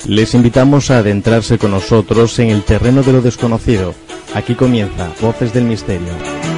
Les invitamos a adentrarse con nosotros en el terreno de lo desconocido. Aquí comienza Voces del Misterio.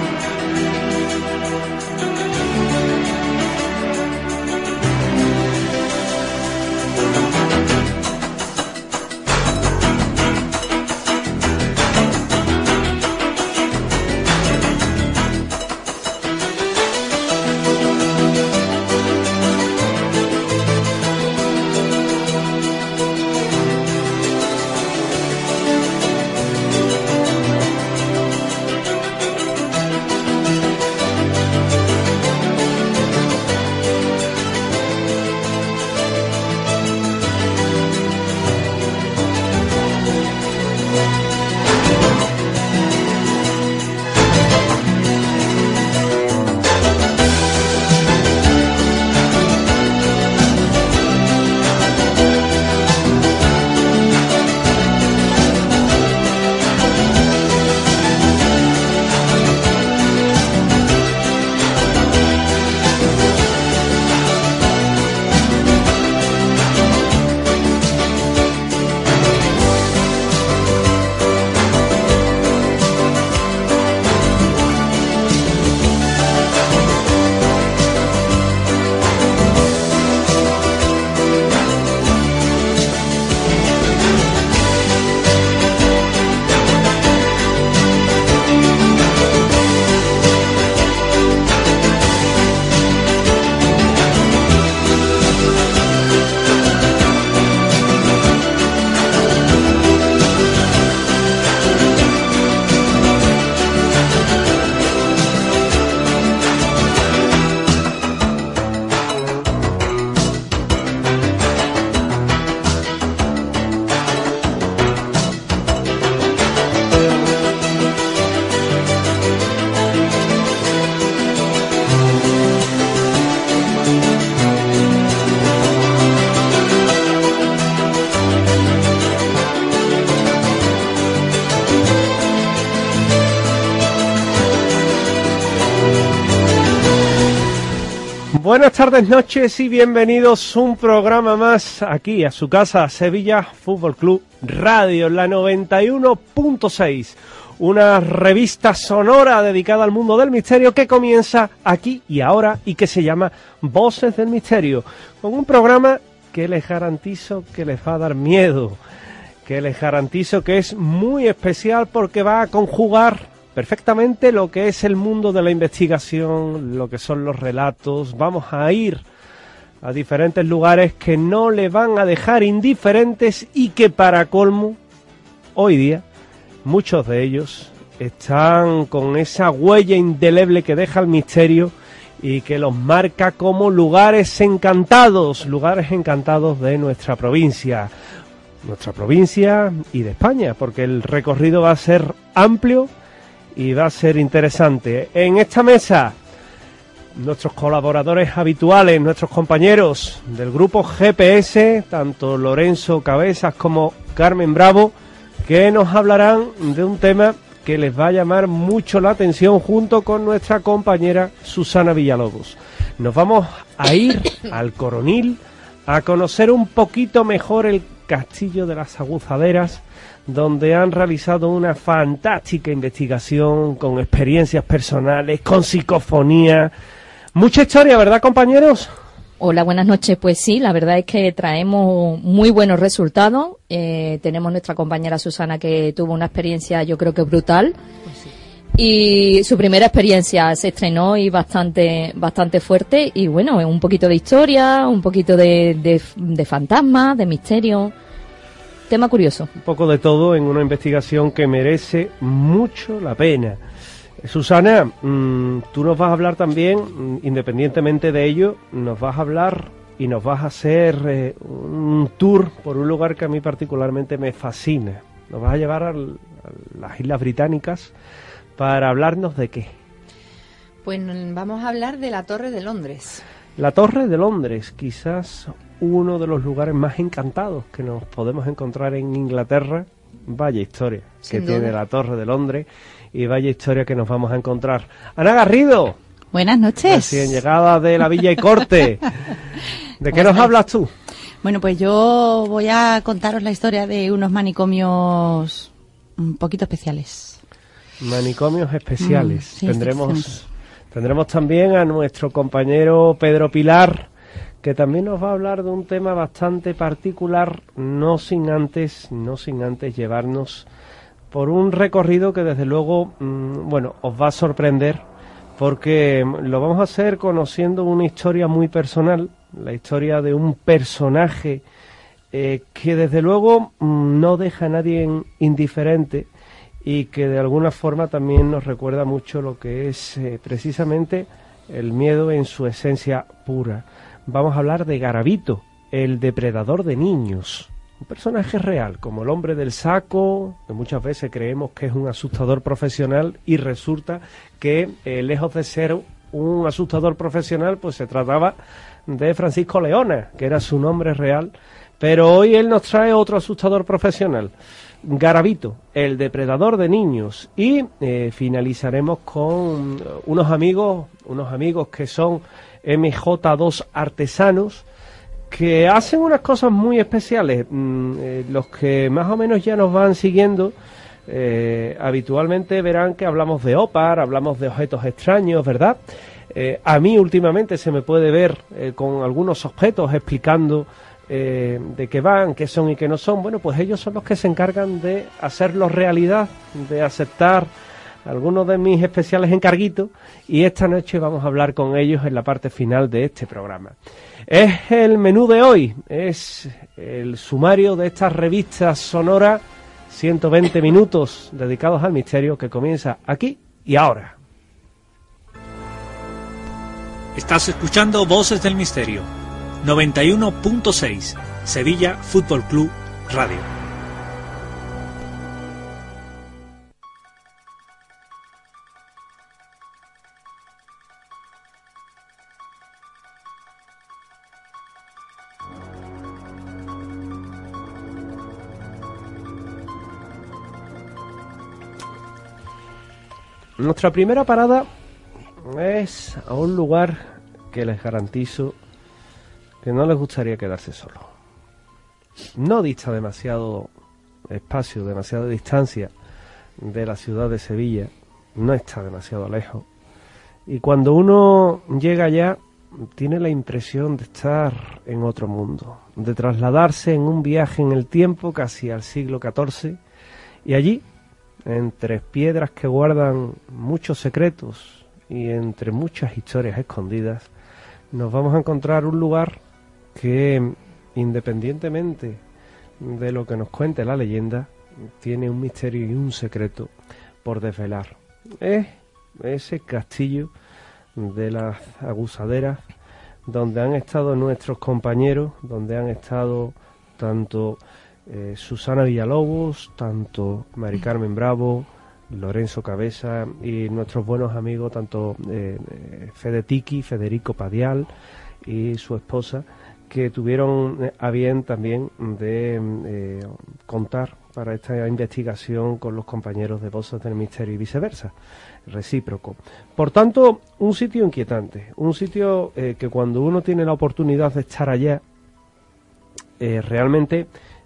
Buenas tardes, noches y bienvenidos a un programa más aquí a su casa, Sevilla Fútbol Club Radio, la 91.6, una revista sonora dedicada al mundo del misterio que comienza aquí y ahora y que se llama Voces del Misterio, con un programa que les garantizo que les va a dar miedo, que les garantizo que es muy especial porque va a conjugar perfectamente lo que es el mundo de la investigación, lo que son los relatos. Vamos a ir a diferentes lugares que no le van a dejar indiferentes y que para colmo, hoy día, muchos de ellos están con esa huella indeleble que deja el misterio y que los marca como lugares encantados de nuestra provincia y de España, porque el recorrido va a ser amplio y va a ser interesante. En esta mesa, nuestros colaboradores habituales, nuestros compañeros del grupo GPS, tanto Lorenzo Cabezas como Carmen Bravo, que nos hablarán de un tema que les va a llamar mucho la atención junto con nuestra compañera Susana Villalobos. Nos vamos a ir al Coronil a conocer un poquito mejor el Castillo de las Aguzaderas, donde han realizado una fantástica investigación con experiencias personales, con psicofonía. Mucha historia, ¿verdad, compañeros? Hola, buenas noches. Pues sí, la verdad es que traemos muy buenos resultados. Tenemos nuestra compañera Susana que tuvo una experiencia, yo creo que brutal. Pues sí. Y su primera experiencia se estrenó y bastante fuerte. Y bueno, un poquito de historia, un poquito de fantasmas, de misterio. Tema curioso. Un poco de todo en una investigación que merece mucho la pena. Susana, tú nos vas a hablar también, independientemente de ello, nos vas a hablar y nos vas a hacer un tour por un lugar que a mí particularmente me fascina. Nos vas a llevar a las Islas Británicas para hablarnos de qué. Pues vamos a hablar de la Torre de Londres. La Torre de Londres, quizás uno de los lugares más encantados que nos podemos encontrar en Inglaterra. Vaya historia que tiene la Torre de Londres y vaya historia que nos vamos a encontrar. Ana Garrido. Buenas noches. Recién llegada de la Villa y Corte. ¿De qué nos hablas tú? Bueno, pues yo voy a contaros la historia de unos manicomios un poquito especiales. Manicomios especiales. Sí, Tendremos también a nuestro compañero Pedro Pilar, que también nos va a hablar de un tema bastante particular, no sin antes llevarnos por un recorrido que desde luego, os va a sorprender, porque lo vamos a hacer conociendo una historia muy personal, la historia de un personaje que desde luego no deja a nadie indiferente y que de alguna forma también nos recuerda mucho lo que es precisamente el miedo en su esencia pura. Vamos a hablar de Garavito, el depredador de niños. Un personaje real, como el hombre del saco, que muchas veces creemos que es un asustador profesional y resulta que, lejos de ser un asustador profesional, pues se trataba de Francisco Leona, que era su nombre real. Pero hoy él nos trae otro asustador profesional, Garavito, el depredador de niños. Y finalizaremos con unos amigos que son MJ2 artesanos, que hacen unas cosas muy especiales. Los que más o menos ya nos van siguiendo habitualmente verán que hablamos de OPAR, hablamos de objetos extraños, ¿verdad? A mí últimamente se me puede ver con algunos objetos explicando de qué van, qué son y qué no son. Bueno, pues ellos son los que se encargan de hacerlos realidad, de aceptar algunos de mis especiales encarguitos, y esta noche vamos a hablar con ellos en la parte final de este programa. Es el menú de hoy, es el sumario de esta revista sonora, 120 minutos dedicados al misterio, que comienza aquí y ahora. Estás escuchando Voces del Misterio, 91.6, Sevilla Fútbol Club Radio. Nuestra primera parada es a un lugar que les garantizo que no les gustaría quedarse solo. No dista demasiado espacio, demasiada distancia de la ciudad de Sevilla, no está demasiado lejos. Y cuando uno llega allá, tiene la impresión de estar en otro mundo, de trasladarse en un viaje en el tiempo casi al siglo XIV, y allí, entre piedras que guardan muchos secretos y entre muchas historias escondidas, nos vamos a encontrar un lugar que, independientemente de lo que nos cuente la leyenda, tiene un misterio y un secreto por desvelar. Es ese castillo de las Aguzaderas, donde han estado nuestros compañeros, donde han estado tanto Susana Villalobos, tanto Mari Carmen Bravo, Lorenzo Cabeza y nuestros buenos amigos, tanto Fede Tiki, Federico Padial y su esposa, que tuvieron a bien también de contar para esta investigación con los compañeros de Voces del Misterio y viceversa, recíproco. Por tanto, un sitio inquietante, un sitio que cuando uno tiene la oportunidad de estar allá, realmente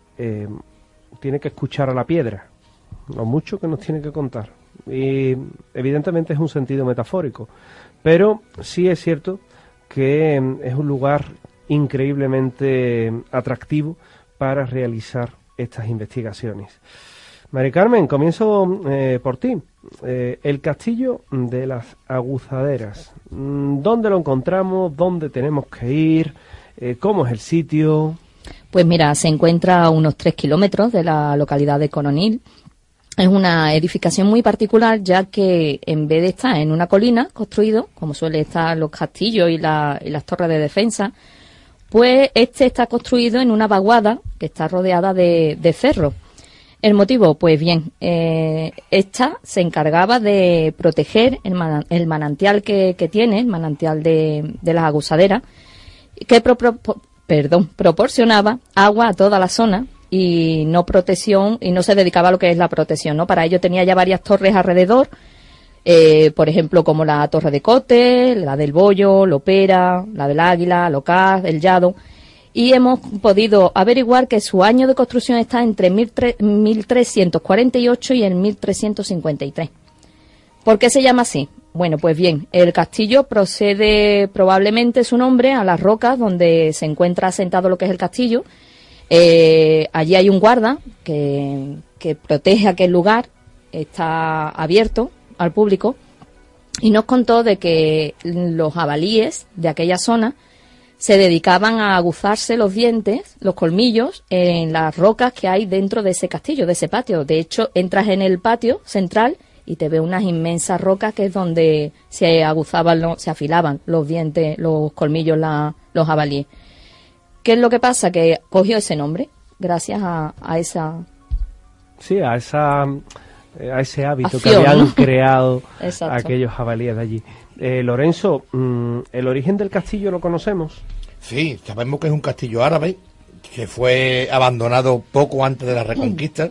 tiene que escuchar a la piedra, lo mucho que nos tiene que contar. Y evidentemente es un sentido metafórico, pero sí es cierto que es un lugar increíblemente atractivo para realizar estas investigaciones. Mari Carmen, comienzo por ti. El castillo de las Aguzaderas, ¿dónde lo encontramos? ¿Dónde tenemos que ir? ¿Cómo es el sitio? Pues mira, se encuentra a unos 3 kilómetros de la localidad de Coronil. Es una edificación muy particular, ya que en vez de estar en una colina construido, como suele estar los castillos y las torres de defensa, pues este está construido en una vaguada que está rodeada de cerros. El motivo, pues bien, esta se encargaba de proteger el manantial que tiene, el manantial de las Aguzaderas, que proporcionaba agua a toda la zona y no protección, y no se dedicaba a lo que es la protección, ¿no? Para ello tenía ya varias torres alrededor, por ejemplo, como la Torre de Cote, la del Bollo, Lopera, la del Águila, Locaz, el Llado, y hemos podido averiguar que su año de construcción está entre 1348 y el 1353. ¿Por qué se llama así? Bueno, pues bien, el castillo procede probablemente su nombre a las rocas donde se encuentra asentado lo que es el castillo. Allí hay un guarda que protege aquel lugar, está abierto al público, y nos contó de que los jabalíes de aquella zona se dedicaban a aguzarse los dientes, los colmillos, en las rocas que hay dentro de ese castillo, de ese patio. De hecho, entras en el patio central y te ves unas inmensas rocas que es donde se aguzaban, se afilaban los dientes, los colmillos, los jabalíes. ¿Qué es lo que pasa? Que cogió ese nombre gracias a esa... Sí, a ese hábito acción, que habían ¿no? creado Exacto. aquellos jabalíes de allí. Lorenzo, ¿el origen del castillo lo conocemos? Sí, sabemos que es un castillo árabe que fue abandonado poco antes de la Reconquista.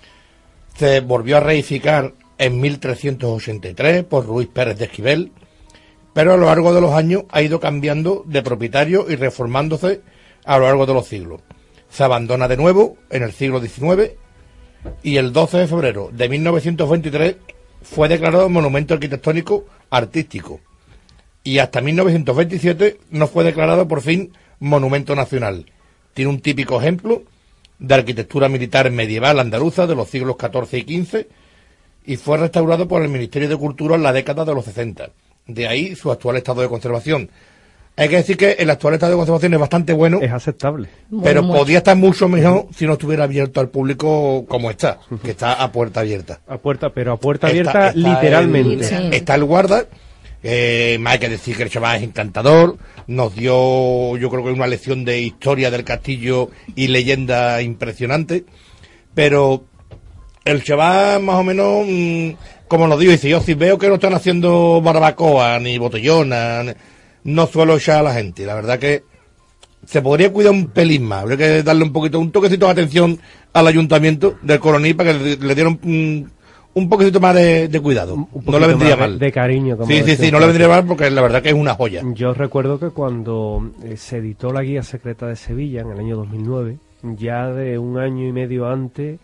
Se volvió a reedificar en 1383 por Ruiz Pérez de Esquivel, pero a lo largo de los años ha ido cambiando de propietario y reformándose a lo largo de los siglos. Se abandona de nuevo en el siglo XIX y el 12 de febrero de 1923 fue declarado monumento arquitectónico artístico y hasta 1927 no fue declarado por fin monumento nacional. Tiene un típico ejemplo de arquitectura militar medieval andaluza de los siglos XIV y XV y fue restaurado por el Ministerio de Cultura en la década de los 60. De ahí su actual estado de conservación. Hay que decir que el actual estado de conservación es bastante bueno, Es aceptable. pero mucho. podría estar mucho mejor si no estuviera abierto al público como está, que está a puerta abierta. A puerta abierta literalmente. Sí. Está el guarda, más hay que decir que el chaval es encantador, nos dio, yo creo que una lección de historia del castillo y leyenda impresionante, pero el chaval más o menos, como nos digo, dice, yo si veo que no están haciendo barbacoa ni botellona, no suelo echar a la gente. La verdad que se podría cuidar un pelín más, habría que darle un toquecito de atención al ayuntamiento del Coroní para que le dieran un poquito más de cuidado. Un poquito No le vendría más mal. de cariño. Como Sí, decía no le vendría mal porque la verdad que es una joya. Yo recuerdo que cuando se editó la Guía Secreta de Sevilla en el año 2009, ya de un año y medio antes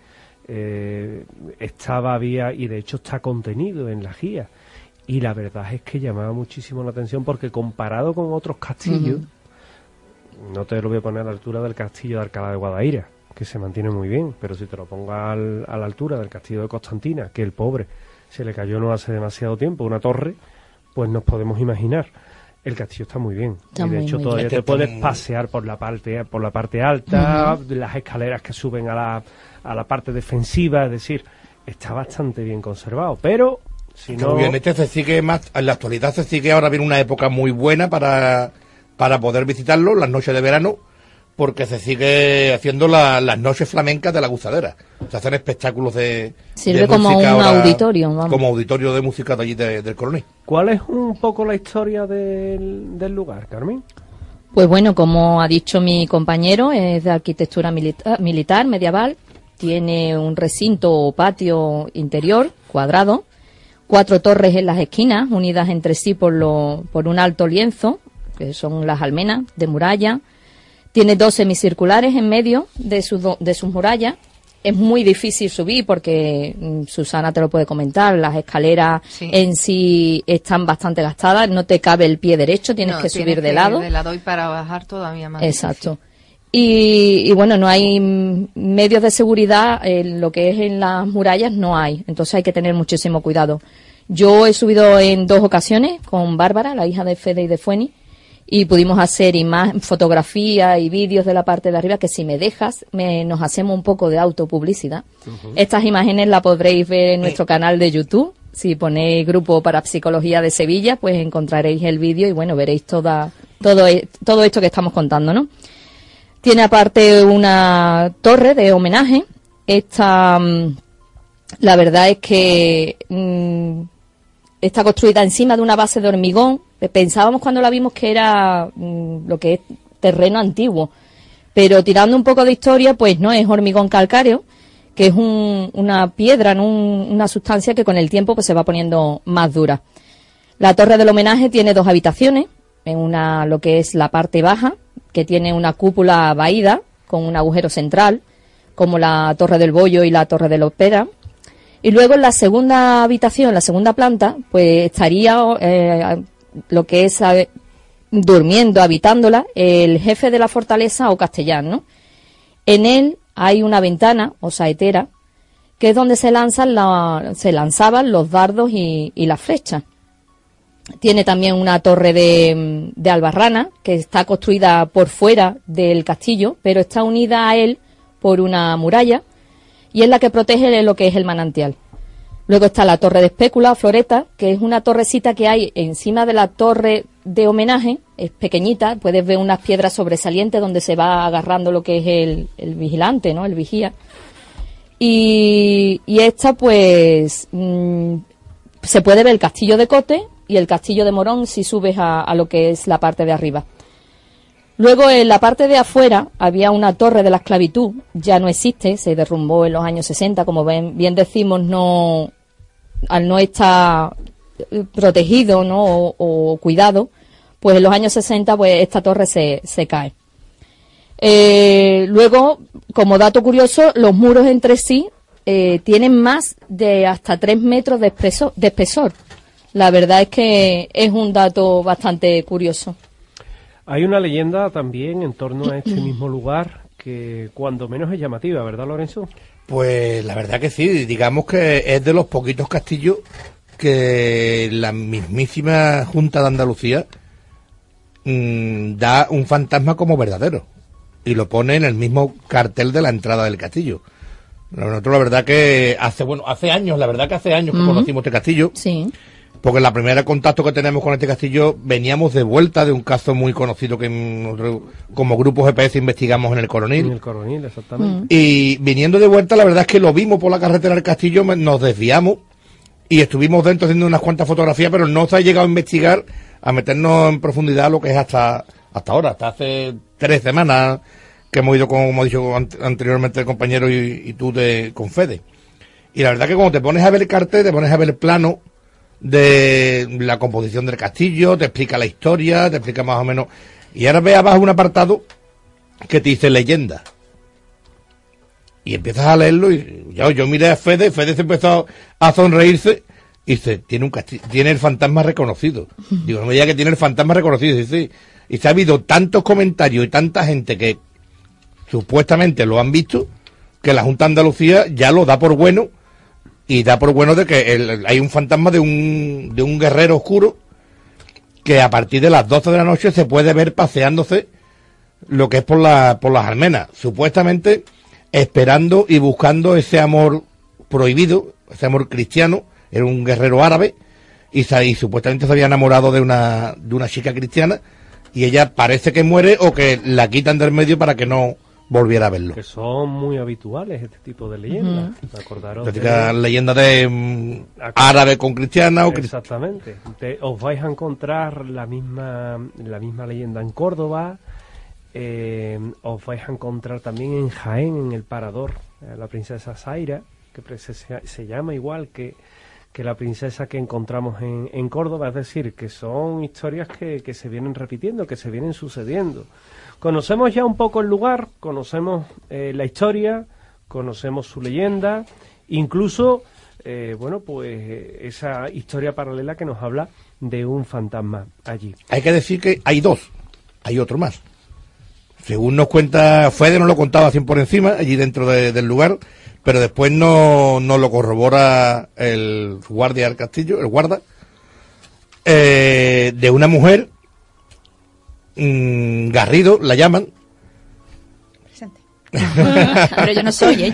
había, y de hecho está contenido en la guía, y la verdad es que llamaba muchísimo la atención porque comparado con otros castillos, no te lo voy a poner a la altura del castillo de Alcalá de Guadaira, que se mantiene muy bien, pero si te lo pongo a la altura del castillo de Constantina, que el pobre se le cayó no hace demasiado tiempo, una torre, pues nos podemos imaginar. El castillo está muy bien. Está y de muy, hecho muy todavía bien. te puedes pasear por la parte alta, las escaleras que suben a la parte defensiva, es decir, está bastante bien conservado, pero si no... Obviamente se sigue más, en la actualidad se sigue ahora bien una época muy buena para poder visitarlo, las noches de verano, porque se sigue haciendo las noches flamencas de la Guzadera. Se hacen espectáculos de Sirve como música un ahora, auditorio, vamos. como auditorio de música de allí del Coroní. ¿Cuál es un poco la historia del lugar, Carmen? Pues bueno, como ha dicho mi compañero, es de arquitectura militar medieval, tiene un recinto o patio interior cuadrado, 4 torres en las esquinas unidas entre sí por un alto lienzo, que son las almenas de muralla. Tiene 2 semicirculares en medio de sus murallas. Es muy difícil subir porque, Susana te lo puede comentar, las escaleras Sí. en sí están bastante gastadas, no te cabe el pie derecho, tienes que subir de lado. De lado y para bajar todavía más. Exacto. Y bueno, no hay medios de seguridad, en lo que es en las murallas no hay, entonces hay que tener muchísimo cuidado. Yo he subido en 2 ocasiones con Bárbara, la hija de Fede y de Fueni, y pudimos hacer fotografías y vídeos de la parte de arriba, que si me dejas, nos hacemos un poco de autopublicidad. Estas imágenes las podréis ver en nuestro canal de YouTube. Si ponéis Grupo Parapsicología de Sevilla, pues encontraréis el vídeo y bueno, veréis todo esto que estamos contando, ¿no? Tiene aparte una torre de homenaje. Esta, la verdad es que está construida encima de una base de hormigón. Pensábamos cuando la vimos que era lo que es terreno antiguo, pero tirando un poco de historia, pues no es hormigón calcáreo, que es una piedra, ¿no? Una sustancia que con el tiempo pues se va poniendo más dura. La torre del homenaje tiene 2 habitaciones, en lo que es la parte baja, que tiene una cúpula vaída con un agujero central, como la Torre del Bollo y la Torre de la Ópera. Y luego en la segunda habitación, en la segunda planta, pues estaría lo que es durmiendo, habitándola, el jefe de la fortaleza o castellán, ¿no? En él hay una ventana o saetera, que es donde se lanzaban los dardos y las flechas. Tiene también una torre de albarrana, que está construida por fuera del castillo, pero está unida a él por una muralla, y es la que protege lo que es el manantial. Luego está la torre de espécula o floreta, que es una torrecita que hay encima de la torre de homenaje, es pequeñita, puedes ver unas piedras sobresalientes donde se va agarrando lo que es el vigilante, ¿no? El vigía. Y esta, pues, se puede ver el castillo de Cote y el castillo de Morón si subes a lo que es la parte de arriba. Luego, en la parte de afuera, había una torre de la esclavitud, ya no existe, se derrumbó en los años 60, como bien decimos, al no estar protegido, ¿no? o cuidado, pues en los años 60 pues esta torre se cae. Luego, como dato curioso, los muros entre sí tienen más de hasta 3 metros de espesor. La verdad es que es un dato bastante curioso. Hay una leyenda también en torno a este mismo lugar que cuando menos es llamativa, ¿verdad, Lorenzo? Pues la verdad que sí, digamos que es de los poquitos castillos que la mismísima Junta de Andalucía da un fantasma como verdadero y lo pone en el mismo cartel de la entrada del castillo. Nosotros la verdad que hace años que conocimos este castillo. Sí. Porque la primera contacto que tenemos con este castillo veníamos de vuelta de un caso muy conocido que nosotros, como grupo GPS investigamos en el Coronil. En el Coronil, exactamente. Y viniendo de vuelta, la verdad es que lo vimos por la carretera del castillo, nos desviamos y estuvimos dentro haciendo unas cuantas fotografías, pero no se ha llegado a investigar, a meternos en profundidad lo que es hasta ahora, hasta hace 3 semanas que hemos ido, como ha dicho anteriormente el compañero y tú con Fede. Y la verdad que cuando te pones a ver el cartel, te pones a ver el plano de la composición del castillo, te explica la historia, te explica más o menos. Y ahora ve abajo un apartado que te dice leyenda. Y empiezas a leerlo y yo miré a Fede se empezó a sonreírse y dice, tiene el fantasma reconocido. Digo, no me diga que tiene el fantasma reconocido. Dice, y se ha habido tantos comentarios y tanta gente que supuestamente lo han visto, que la Junta de Andalucía ya lo da por bueno. Y da por bueno de que hay un fantasma de un guerrero oscuro que a partir de las 12 de la noche se puede ver paseándose lo que es por las almenas, supuestamente esperando y buscando ese amor prohibido, ese amor cristiano. Era un guerrero árabe y supuestamente se había enamorado de una chica cristiana y ella parece que muere o que la quitan del medio para que no volviera a verlo. Que son muy habituales este tipo de leyendas. Acordaros leyenda de árabe con cristiana. Exactamente. Os vais a encontrar la misma leyenda en Córdoba. Os vais a encontrar también en Jaén, en el Parador, la princesa Zaira, que se llama igual que la princesa que encontramos en Córdoba. Es decir, que son historias que se vienen repitiendo, que se vienen sucediendo. Conocemos ya un poco el lugar, conocemos la historia, conocemos su leyenda, incluso, esa historia paralela que nos habla de un fantasma allí. Hay que decir que hay otro más. Según nos cuenta, Fede nos lo contaba así por encima, allí dentro del lugar, pero después no lo corrobora el guardia del castillo, el guarda, de una mujer, Garrido, la llaman. Presente. Pero yo no soy.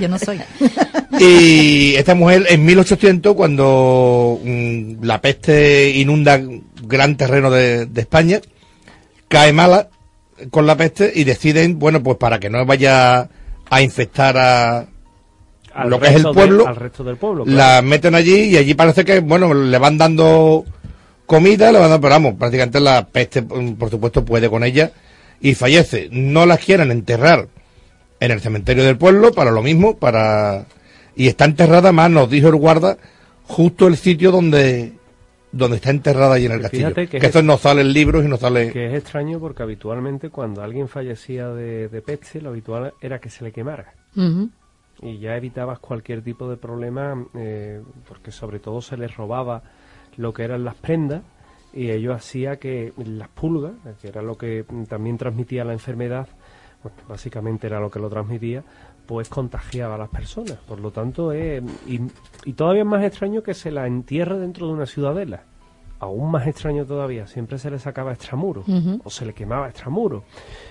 Y esta mujer en 1800, cuando la peste inunda gran terreno de España, cae mala con la peste y deciden, pues para que no vaya a infectar a lo que es el pueblo, al resto del pueblo, claro. La meten allí y allí parece que, le van dando comida, pero vamos, prácticamente la peste, por supuesto, puede con ella y fallece. No las quieren enterrar en el cementerio del pueblo para lo mismo, y está enterrada más, nos dijo el guarda, justo el sitio donde donde está enterrada allí en el castillo. Fíjate que esto no sale en libros y no sale... Que es extraño porque habitualmente cuando alguien fallecía de peste, lo habitual era que se le quemara. Y ya evitabas cualquier tipo de problema, porque sobre todo se les robaba lo que eran las prendas, y ello hacía que las pulgas, que era lo que también transmitía la enfermedad, pues básicamente era lo que lo transmitía, pues contagiaba a las personas. Por lo tanto, y todavía es más extraño que se la entierre dentro de una ciudadela. Aún más extraño todavía, siempre se le sacaba extramuros, o se le quemaba extramuros.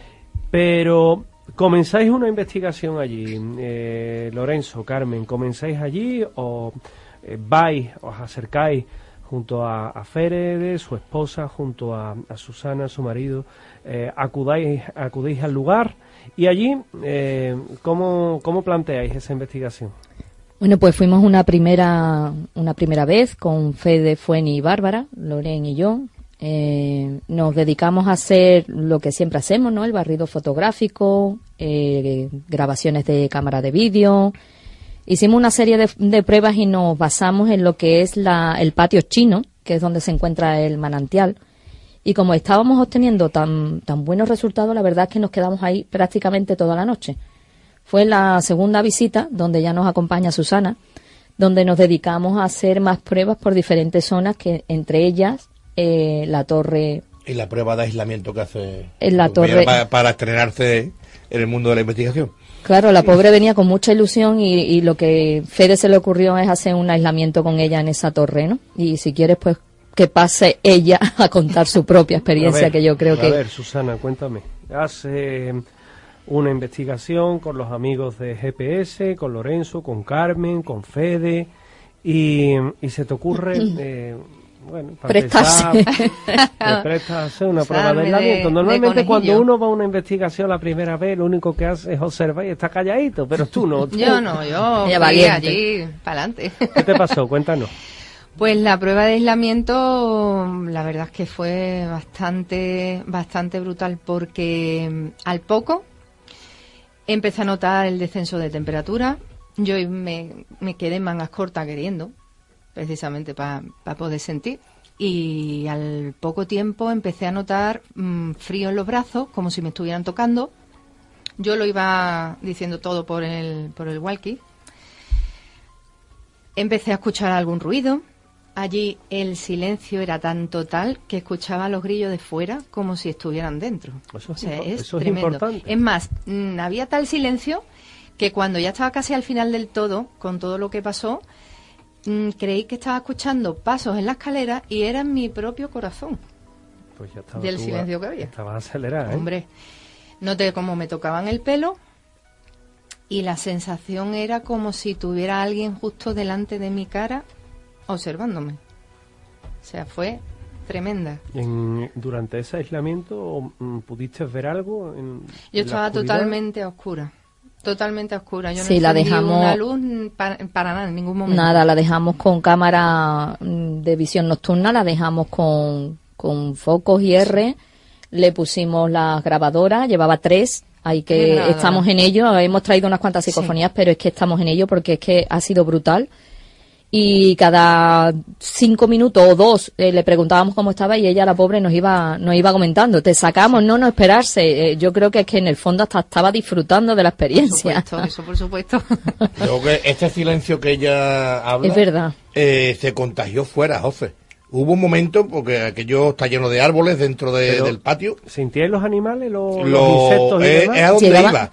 Pero comenzáis una investigación allí, Lorenzo, Carmen, comenzáis allí o vais, os acercáis junto a Férede, su esposa, junto a Susana, su marido, acudéis al lugar y allí, ¿cómo planteáis esa investigación? Bueno, pues fuimos una primera vez con Fede, Fueni y Bárbara, Loren y yo. Nos dedicamos a hacer lo que siempre hacemos, ¿no? El barrido fotográfico, grabaciones de cámara de vídeo. Hicimos una serie de pruebas y nos basamos en lo que es el patio chino, que es donde se encuentra el manantial. Y como estábamos obteniendo tan buenos resultados, la verdad es que nos quedamos ahí prácticamente toda la noche. Fue la segunda visita, donde ya nos acompaña Susana, donde nos dedicamos a hacer más pruebas por diferentes zonas, que entre ellas la torre... Y la prueba de aislamiento que hace en la torre para estrenarse en el mundo de la investigación. Claro, la pobre venía con mucha ilusión y lo que Fede se le ocurrió es hacer un aislamiento con ella en esa torre, ¿no? Y si quieres, pues que pase ella a contar su propia experiencia, que yo creo que... A ver, Susana, cuéntame. Hace una investigación con los amigos de GPS, con Lorenzo, con Carmen, con Fede, y se te ocurre... bueno, para prestarse. Te prestas a hacer una prueba de aislamiento. Normalmente cuando uno va a una investigación la primera vez, lo único que hace es observar y está calladito, pero tú no. Yo fui allí, para adelante. ¿Qué te pasó? Cuéntanos. Pues la prueba de aislamiento, la verdad es que fue bastante brutal, porque al poco empecé a notar el descenso de temperatura. Yo me quedé en mangas cortas queriendo, precisamente para poder sentir, y al poco tiempo empecé a notar frío en los brazos, como si me estuvieran tocando. Yo lo iba diciendo todo por el walkie. Empecé a escuchar algún ruido. Allí el silencio era tan total que escuchaba los grillos de fuera como si estuvieran dentro. Eso es eso tremendo. Es importante. Es más, había tal silencio que cuando ya estaba casi al final del todo, con todo lo que pasó, creí que estaba escuchando pasos en la escalera y era mi propio corazón. Pues ya estaba del silencio que había. Estabas acelerada, ¿eh? Hombre, noté cómo me tocaban el pelo y la sensación era como si tuviera alguien justo delante de mi cara observándome. O sea, fue tremenda. Durante ese aislamiento, ¿pudiste ver algo? Yo estaba totalmente a oscura. Totalmente oscura. Yo no sí, la encendí dejamos una luz para nada, en ningún momento. Nada, la dejamos con cámara de visión nocturna, la dejamos con focos IR, le pusimos las grabadoras, llevaba 3, estamos en ello, hemos traído unas cuantas psicofonías, pero es que estamos en ello porque es que ha sido brutal. Y cada 5 minutos o 2 le preguntábamos cómo estaba y ella, la pobre, nos iba comentando, te sacamos, no esperarse. Yo creo que es que en el fondo hasta estaba disfrutando de la experiencia. Por supuesto. Creo que este silencio que ella habla es verdad. Se contagió fuera, José. Hubo un momento, porque aquello está lleno de árboles dentro del patio. ¿Sentíais los animales, los insectos? Es a donde iba.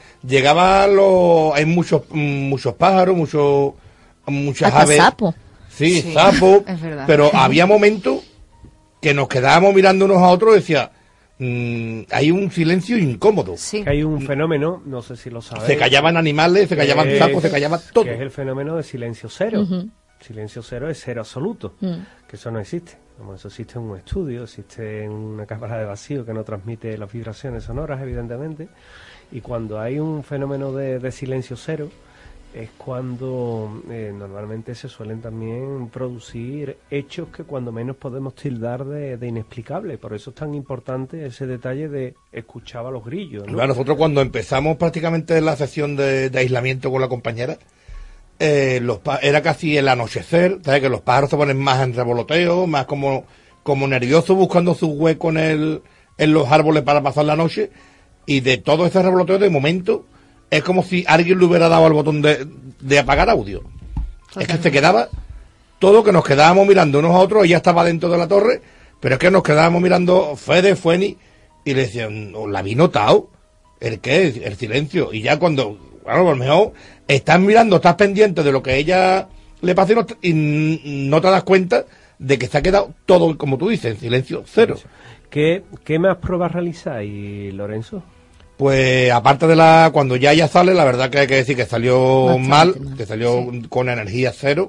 Hay muchos pájaros, muchas hasta aves. Sapo. Sí, sapos. Es verdad. Pero había momentos que nos quedábamos mirando unos a otros y decía, hay un silencio incómodo. Sí. Que hay un fenómeno, no sé si lo sabéis. Se callaban animales, se callaban sapos, se callaba todo. Que es el fenómeno de silencio cero. Uh-huh. Silencio cero es cero absoluto. Que eso no existe. Como eso existe en un estudio, existe en una cámara de vacío que no transmite las vibraciones sonoras, evidentemente. Y cuando hay un fenómeno de silencio cero, es cuando normalmente se suelen también producir hechos que cuando menos podemos tildar de inexplicable. Por eso es tan importante ese detalle de escuchar a los grillos, ¿no? Nosotros cuando empezamos prácticamente la sesión de aislamiento con la compañera, era casi el anochecer, ¿sabes? Que los pájaros se ponen más en revoloteo, más como nerviosos, buscando su hueco en los árboles para pasar la noche, y de todo ese revoloteo de momento es como si alguien le hubiera dado al botón de apagar audio. Es que se quedaba todo, que nos quedábamos mirando unos a otros, ella estaba dentro de la torre, pero es que nos quedábamos mirando Fede, Fueni, y le decían, ¿la habéis notado? ¿El qué? El silencio. Y ya cuando, bueno, a lo mejor estás mirando, estás pendiente de lo que ella le pasa y no te das cuenta de que se ha quedado todo, como tú dices, en silencio cero. ¿Qué más pruebas realizáis, Lorenzo? Pues aparte de cuando ya sale, la verdad que hay que decir que salió mal, que salió con energía cero,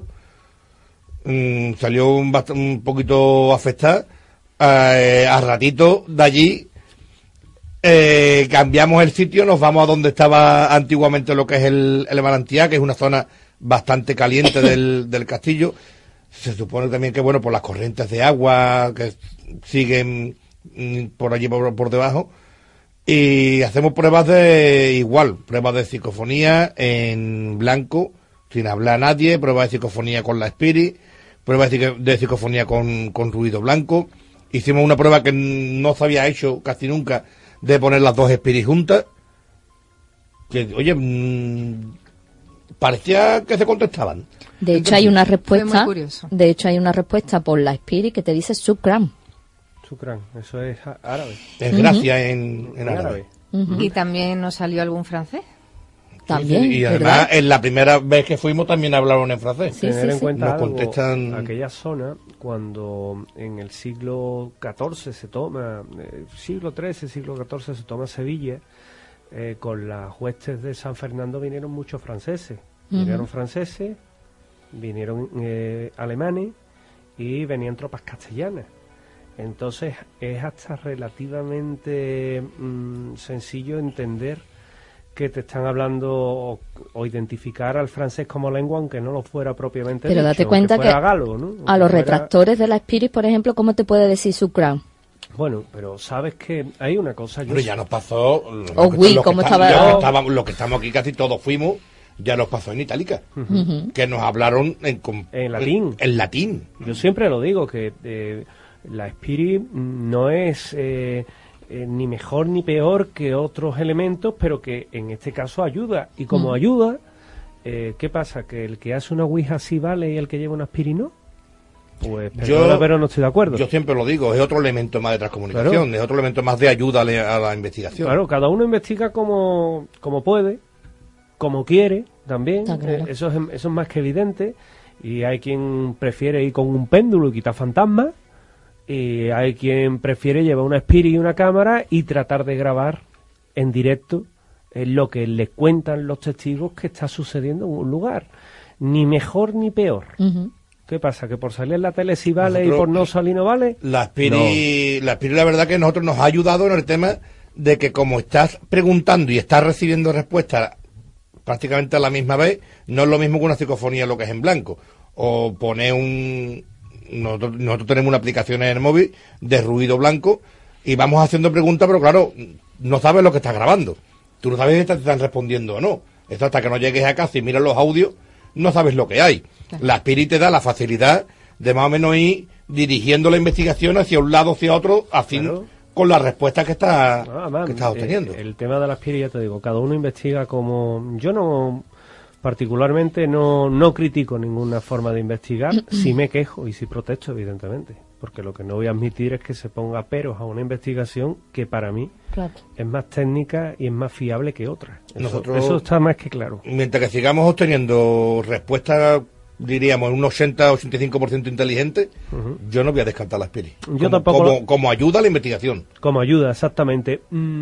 salió un poquito afectada. A ratito de allí cambiamos el sitio, nos vamos a donde estaba antiguamente lo que es el manantial, que es una zona bastante caliente del castillo. Se supone también que, bueno, por las corrientes de agua que siguen por allí por debajo, y hacemos pruebas de psicofonía en blanco, sin hablar a nadie, pruebas de psicofonía con la Spirit, pruebas de psicofonía con ruido blanco. Hicimos una prueba que no se había hecho casi nunca, de poner las dos Spirit juntas, que, oye, parecía que se contestaban. De hecho, hay una respuesta. Muy curioso. De hecho, hay una respuesta por la Spirit que te dice Shukran. Shukran, eso es árabe. Es gracias en árabe. ¿Y también nos salió algún francés? También. Sí, y además, ¿verdad? en la primera vez que fuimos también hablaron en francés. Sí, Tener en cuenta Nos algo, contestan. aquella zona, cuando en el siglo XIV se toma, siglo XIII, siglo XIV se toma Sevilla, con las huestes de San Fernando vinieron muchos franceses. Vinieron franceses, vinieron alemanes y venían tropas castellanas. Entonces es hasta relativamente sencillo entender que te están hablando o identificar al francés como lengua, aunque no lo fuera propiamente Pero dicho, date cuenta que galo, ¿no? a los retractores de la Spirit, por ejemplo, ¿cómo te puede decir Shukran? Bueno, pero sabes que hay una cosa... Pero ya nos pasó... Lo que estamos aquí casi todos fuimos, ya nos pasó en Itálica, que nos hablaron en latín. En latín. Yo siempre lo digo, que la Spirit no es... ni mejor ni peor que otros elementos, pero que en este caso ayuda. Y como ayuda, ¿qué pasa? ¿Que el que hace una ouija sí vale y el que lleva una Spirit no? Pues pero no estoy de acuerdo. Yo siempre lo digo, es otro elemento más de transcomunicación, claro. Es otro elemento más de ayuda a la investigación. Claro, cada uno investiga como puede, como quiere también. Claro. Eso es más que evidente. Y hay quien prefiere ir con un péndulo y quitar fantasmas. Y hay quien prefiere llevar una Spirit y una cámara y tratar de grabar en directo lo que le cuentan los testigos que está sucediendo en un lugar. Ni mejor ni peor. ¿Qué pasa? ¿Que por salir en la tele sí vale y por no salir no vale? La Spirit, la verdad que a nosotros nos ha ayudado en el tema de que como estás preguntando y estás recibiendo respuestas prácticamente a la misma vez, no es lo mismo que una psicofonía lo que es en blanco. O poner Nosotros tenemos una aplicación en el móvil de ruido blanco y vamos haciendo preguntas, pero claro, no sabes lo que estás grabando. Tú no sabes si te están respondiendo o no. Esto hasta que no llegues a casa y miras los audios, no sabes lo que hay. Claro. La Spirit te da la facilidad de más o menos ir dirigiendo la investigación hacia un lado, hacia otro, así claro. Con las respuestas que estás obteniendo. El tema de la Spirit, ya te digo, cada uno investiga como... Yo no... Particularmente no critico ninguna forma de investigar, sí me quejo y sí protesto, evidentemente, porque lo que no voy a admitir es que se ponga peros a una investigación que para mí es más técnica y es más fiable que otra. Eso está más que claro. Mientras que sigamos obteniendo respuestas, diríamos, un 80-85% inteligente, yo no voy a descartar la Spirit. Yo tampoco. Como ayuda a la investigación. Como ayuda, exactamente.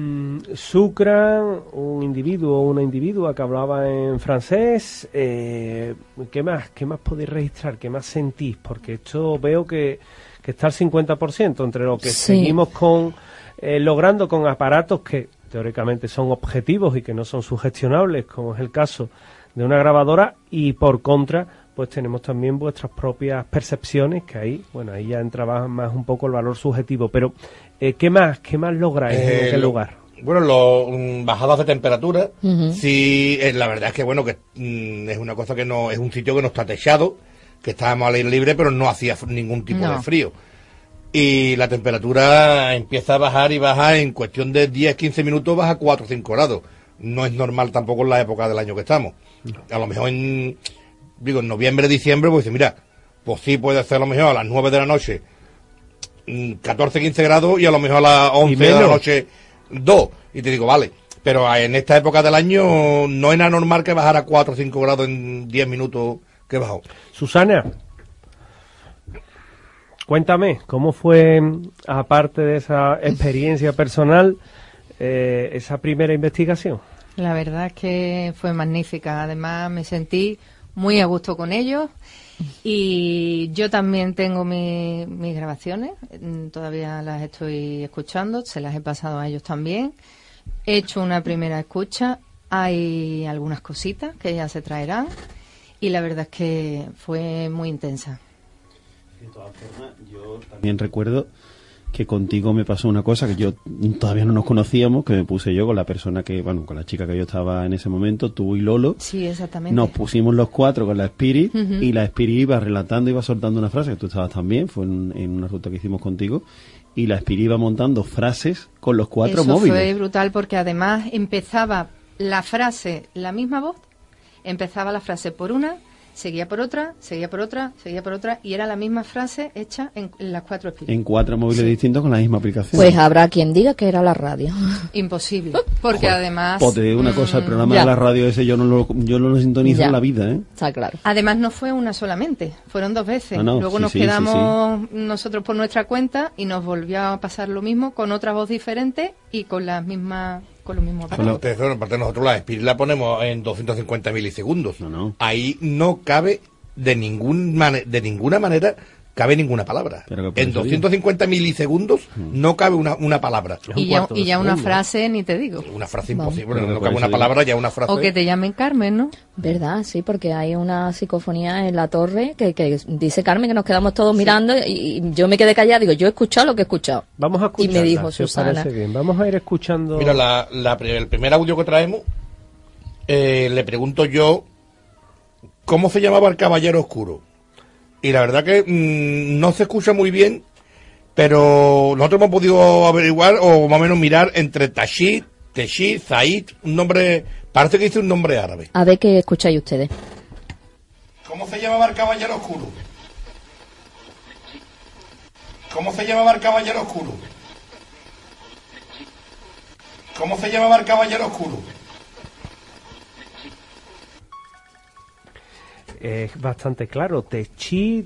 Shukran, un individuo o una individua que hablaba en francés. ¿Qué más podéis registrar? ¿Qué más sentís? Porque esto veo que está al 50% entre lo que seguimos logrando con aparatos que teóricamente son objetivos y que no son sugestionables, como es el caso de una grabadora, y por contra pues tenemos también vuestras propias percepciones, que ahí ya entra más un poco el valor subjetivo. Pero, ¿qué más lográis en aquel lugar? Bueno, bajadas de temperatura. Sí, la verdad es que, bueno, que es una cosa que no, es un sitio que no está techado, que estábamos al aire libre, pero no hacía ningún tipo de frío. Y la temperatura empieza a bajar y baja en cuestión de 10-15 minutos, baja 4 o 5 grados. No es normal tampoco en la época del año que estamos. A lo mejor en noviembre, diciembre, pues dice, mira, pues sí puede ser a lo mejor a las 9 de la noche 14-15 grados y a lo mejor a las 11 de la noche 2. Y te digo, vale, pero en esta época del año no era normal que bajara 4 o 5 grados en 10 minutos que bajó. Susana, cuéntame, ¿cómo fue, aparte de esa experiencia personal, esa primera investigación? La verdad es que fue magnífica. Además, me sentí muy a gusto con ellos. Y yo también tengo mis grabaciones, todavía las estoy escuchando, se las he pasado a ellos también. He hecho una primera escucha, hay algunas cositas que ya se traerán y la verdad es que fue muy intensa. De todas formas, yo también recuerdo que contigo me pasó una cosa que yo todavía no nos conocíamos, que me puse yo con la persona que, bueno, con la chica que yo estaba en ese momento, tú y Lolo. Sí, exactamente. Nos pusimos los cuatro con la Spirit y la Spirit iba relatando, iba soltando una frase, que tú estabas también, fue en una ruta que hicimos contigo, y la Spirit iba montando frases con los cuatro móviles. Eso fue brutal porque además empezaba la frase, la misma voz, empezaba la frase por una, seguía por otra, seguía por otra, seguía por otra, y era la misma frase hecha en las 4 Spirit. En 4 móviles distintos con la misma aplicación. Pues habrá quien diga que era la radio. Imposible, porque además... Pues te digo una cosa, el programa de la radio ese yo no lo sintonizo en la vida, ¿eh? Está claro. Además no fue una solamente, fueron 2 veces. Luego nos quedamos nosotros por nuestra cuenta y nos volvió a pasar lo mismo con otra voz diferente y con las mismas... con los mismos datos. Aparte nosotros la Spirit la ponemos en 250 milisegundos. Ahí no cabe de ninguna manera cabe ninguna palabra. En 250 milisegundos no cabe una palabra. Y ya una frase ni te digo. Una frase imposible. Bueno, no cabe una palabra, ya una frase. O que te llamen Carmen, ¿no? ¿Verdad? Sí, porque hay una psicofonía en la torre que dice Carmen que nos quedamos todos mirando y yo me quedé callada. Digo, yo he escuchado lo que he escuchado. Vamos a escuchar. Y me dijo Susana. Bien. Vamos a ir escuchando. Mira, el primer audio que traemos, le pregunto yo, ¿cómo se llamaba el Caballero Oscuro? Y la verdad que no se escucha muy bien, pero nosotros hemos podido averiguar o más o menos mirar entre Tashid, Zaid, un nombre, parece que dice un nombre árabe. A ver qué escucháis ustedes. ¿Cómo se llamaba el Caballero Oscuro? ¿Cómo se llamaba el Caballero Oscuro? ¿Cómo se llamaba el Caballero Oscuro? Es bastante claro, Techid,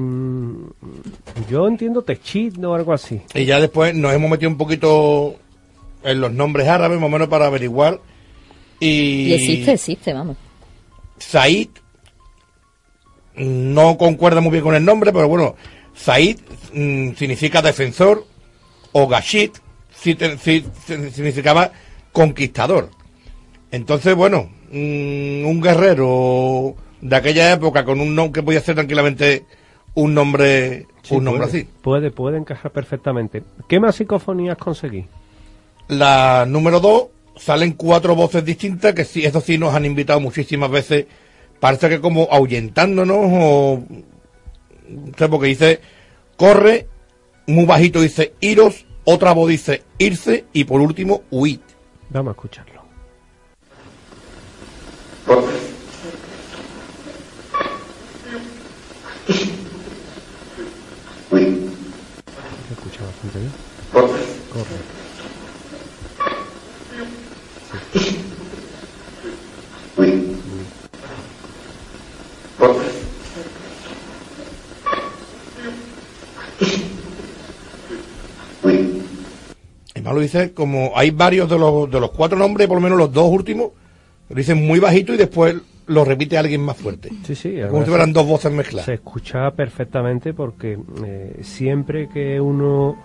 yo entiendo Techid o algo así. Y ya después nos hemos metido un poquito en los nombres árabes, más o menos para averiguar. Y existe, vamos. Said, no concuerda muy bien con el nombre, pero bueno, Said significa defensor, o Gashid significaba conquistador. Entonces, bueno, un guerrero de aquella época con un nombre que podía ser tranquilamente un nombre así. Puede encajar perfectamente. ¿Qué más psicofonías conseguí? La número 2, salen 4 voces distintas que sí, eso sí nos han invitado muchísimas veces, parece que como ahuyentándonos o porque dice corre, muy bajito dice iros, otra voz dice irse y por último huid. Vamos a escucharlo. Se escucha bastante bien. Corre. Sí. Además lo dice como hay varios de los 4 nombres, por lo menos los 2 últimos, lo dicen muy bajito y después lo repite alguien más fuerte. Sí. Como si fueran 2 voces mezcladas. Se escucha perfectamente porque siempre que uno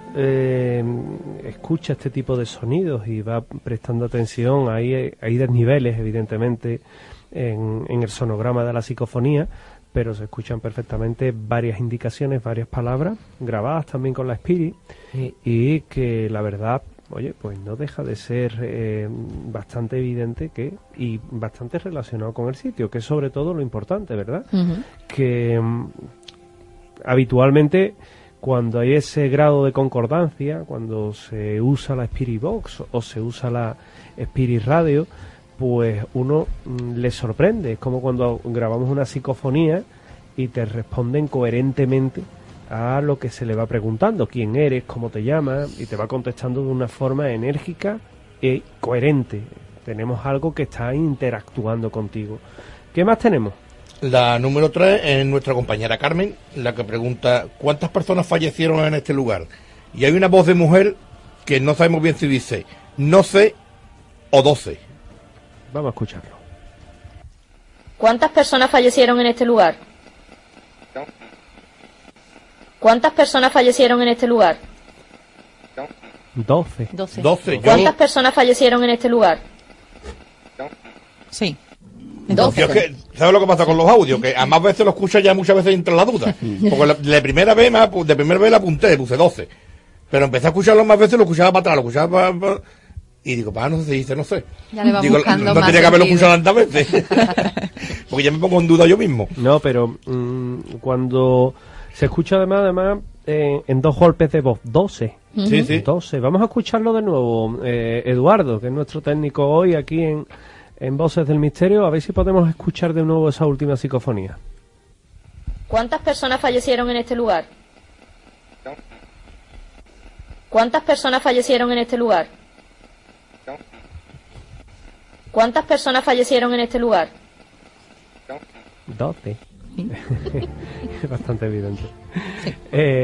escucha este tipo de sonidos y va prestando atención, hay desniveles evidentemente en el sonograma de la psicofonía, pero se escuchan perfectamente varias indicaciones, varias palabras grabadas también con la Spirit y que la verdad oye, pues no deja de ser bastante evidente y bastante relacionado con el sitio, que es sobre todo lo importante, ¿verdad? Que habitualmente cuando hay ese grado de concordancia, cuando se usa la Spirit Box o se usa la Spirit Radio, pues uno le sorprende. Es como cuando grabamos una psicofonía y te responden coherentemente a lo que se le va preguntando, quién eres, cómo te llamas, y te va contestando de una forma enérgica y coherente. Tenemos algo que está interactuando contigo. ¿Qué más tenemos? La número 3 es nuestra compañera Carmen, la que pregunta ¿cuántas personas fallecieron en este lugar? Y hay una voz de mujer que no sabemos bien si dice no sé o 12. Vamos a escucharlo. ¿Cuántas personas fallecieron en este lugar? ¿Cuántas personas fallecieron en este lugar? 12. 12. ¿Cuántas personas fallecieron en este lugar? Sí. Yo es que, ¿sabes lo que pasa con los audios? Que a más veces lo escuchas ya muchas veces entra la duda. Porque de primera vez la apunté, puse 12. Pero empecé a escucharlo más veces, lo escuchaba para atrás, lo escuchaba para... Y digo, no sé, se dice, no sé. Ya le va digo, buscando no más tenía que haberlo sentido. escuchado tantas veces. Porque ya me pongo en duda yo mismo. No, pero cuando se escucha además en 2 golpes de voz, 12. Sí, sí. 12. Vamos a escucharlo de nuevo, Eduardo, que es nuestro técnico hoy aquí en Voces del Misterio, a ver si podemos escuchar de nuevo esa última psicofonía. ¿Cuántas personas fallecieron en este lugar? ¿Cuántas personas fallecieron en este lugar? ¿Cuántas personas fallecieron en este lugar? 12. Es bastante evidente. Sí.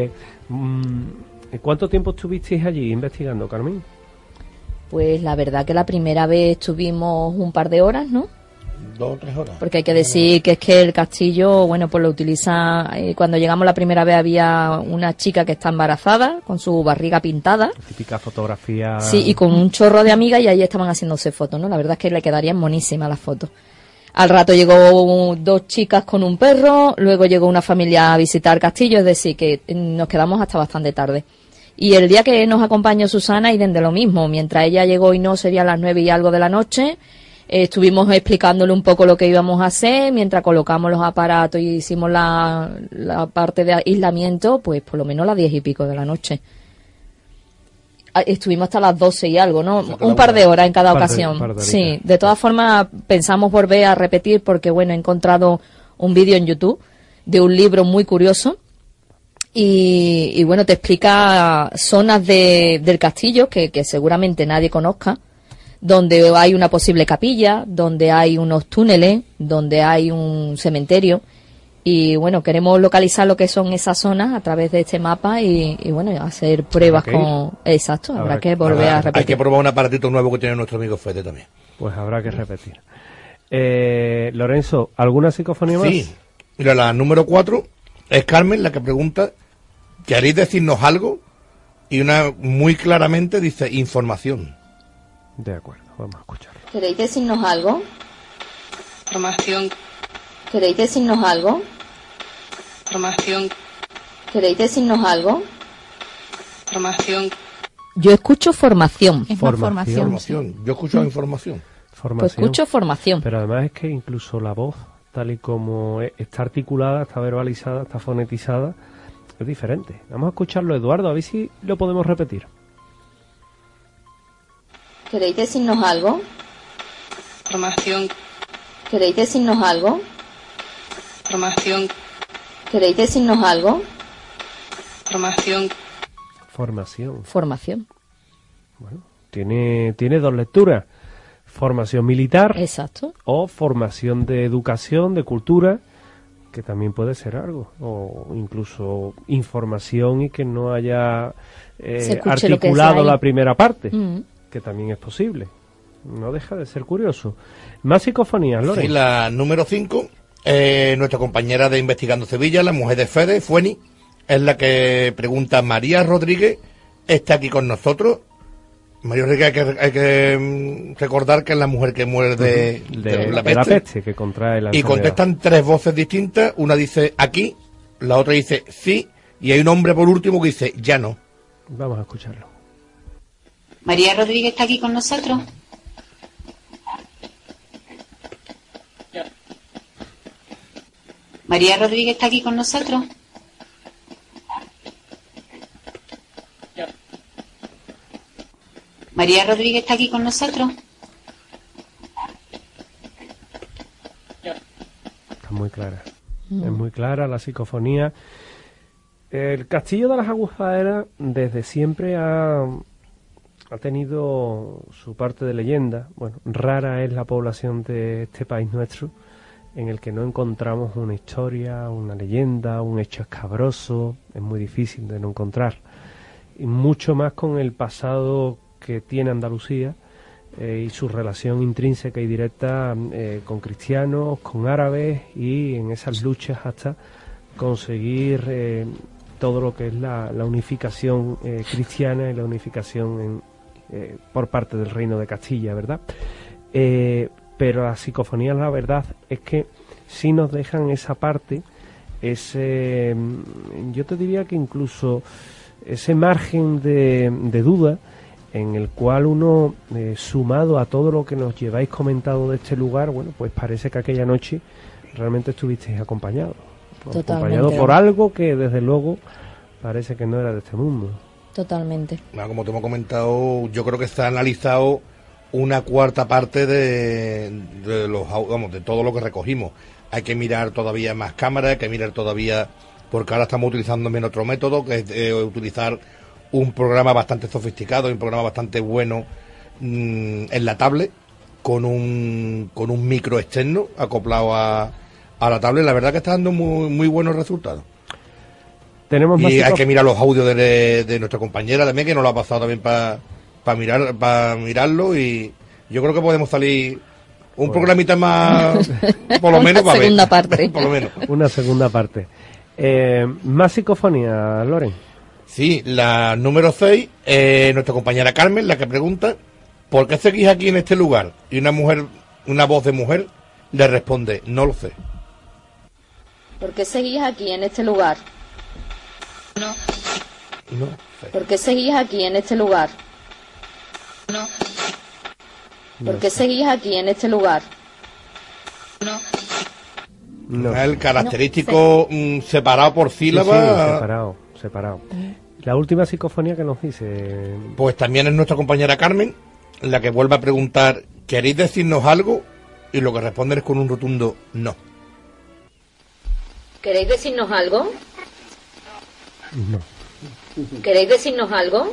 ¿Cuánto tiempo estuvisteis allí investigando, Carmen? Pues la verdad que la primera vez estuvimos un par de horas, ¿no? 2 o 3 horas. Porque hay que decir que es que el castillo, bueno, pues lo utiliza... cuando llegamos la primera vez había una chica que está embarazada, con su barriga pintada. Típica fotografía... Sí, y con un chorro de amigas y ahí estaban haciéndose fotos, ¿no? La verdad es que le quedarían monísimas las fotos. Al rato llegó 2 chicas con un perro, luego llegó una familia a visitar el castillo, es decir, que nos quedamos hasta bastante tarde. Y el día que nos acompañó Susana, y de lo mismo, mientras ella llegó y no serían las 9 y algo de la noche, estuvimos explicándole un poco lo que íbamos a hacer, mientras colocamos los aparatos y hicimos la parte de aislamiento, pues por lo menos las 10 y pico de la noche. Estuvimos hasta las 12 y algo, ¿no? Un par de horas en cada ocasión. Sí, de todas formas pensamos volver a repetir porque, bueno, he encontrado un vídeo en YouTube de un libro muy curioso y bueno, te explica zonas del castillo que seguramente nadie conozca, donde hay una posible capilla, donde hay unos túneles, donde hay un cementerio. Y bueno, queremos localizar lo que son esas zonas a través de este mapa y bueno, hacer pruebas con... Exacto, habrá que volver a repetir. Hay que probar un aparatito nuevo que tiene nuestro amigo Fede también. Pues habrá que repetir. Lorenzo, ¿alguna psicofonía más? Sí. Mira, la número 4 es Carmen la que pregunta, ¿queréis decirnos algo? Y una muy claramente dice, información. De acuerdo, vamos a escucharlo. ¿Queréis decirnos algo? Formación. ¿Queréis decirnos algo? Formación. ¿Queréis decirnos algo? Formación. Yo escucho formación. Es más formación. Sí. Yo escucho información. Pues escucho formación. Pero además es que incluso la voz, tal y como está articulada, está verbalizada, está fonetizada, es diferente. Vamos a escucharlo, Eduardo, a ver si lo podemos repetir. ¿Queréis decirnos algo? Formación. ¿Queréis decirnos algo? Formación. ¿Queréis decirnos algo? Formación. Formación. Bueno, tiene 2 lecturas. Formación militar. Exacto. O formación de educación, de cultura, que también puede ser algo. O incluso información y que no haya articulado la primera parte, que también es posible. No deja de ser curioso. Más psicofonías, Lore. Sí, la número 5, nuestra compañera de Investigando Sevilla, la mujer de Fede, Fueni, es la que pregunta, María Rodríguez está aquí con nosotros. María Rodríguez hay que recordar que es la mujer que muere de la peste, que contrae la y enfermedad. contestan 3 voces distintas, una dice aquí, la otra dice sí, y hay un hombre por último que dice ya no. Vamos a escucharlo. María Rodríguez está aquí con nosotros. María Rodríguez está aquí con nosotros. María Rodríguez está aquí con nosotros. Está muy clara. Es muy clara la psicofonía. El Castillo de las Aguzaderas desde siempre ha tenido su parte de leyenda. Bueno, rara es la población de este país nuestro en el que no encontramos una historia, una leyenda, un hecho escabroso. Es muy difícil de no encontrar. Y mucho más con el pasado que tiene Andalucía y su relación intrínseca y directa con cristianos, con árabes y en esas luchas hasta conseguir todo lo que es la unificación cristiana y la unificación por parte del Reino de Castilla, ¿verdad? Pero las psicofonías, la verdad es que sí nos dejan esa parte, yo te diría que incluso ese margen de duda en el cual uno, sumado a todo lo que nos lleváis comentado de este lugar, bueno, pues parece que aquella noche realmente estuvisteis acompañados. Acompañado por algo que desde luego parece que no era de este mundo. Totalmente. Como te hemos comentado, yo creo que está analizado una cuarta parte de todo lo que recogimos. Hay que mirar todavía más cámaras, hay que mirar todavía, porque ahora estamos utilizando también otro método, que es utilizar un programa bastante sofisticado y un programa bastante bueno en la tablet, con un micro externo acoplado a la tablet. La verdad que está dando muy buenos resultados. Tenemos y hay que mirar los audios de nuestra compañera también, que nos lo ha pasado también para mirarlo, y yo creo que podemos salir un programita más, por lo menos, para ver. Segunda parte. Por lo menos. Una segunda parte. Más psicofonía, Loren. Sí, la número 6, nuestra compañera Carmen, la que pregunta: ¿por qué seguís aquí en este lugar? Y una voz de mujer le responde: no lo sé. ¿Por qué seguís aquí en este lugar? No. No sé. ¿Por qué seguís aquí en este lugar? No. ¿Por qué seguís aquí en este lugar? No. No. El característico separado por sílaba. Sí, separado. La última psicofonía que nos dice. Pues también es nuestra compañera Carmen, la que vuelve a preguntar: ¿queréis decirnos algo? Y lo que responden es con un rotundo no. ¿Queréis decirnos algo? No. ¿Queréis decirnos algo?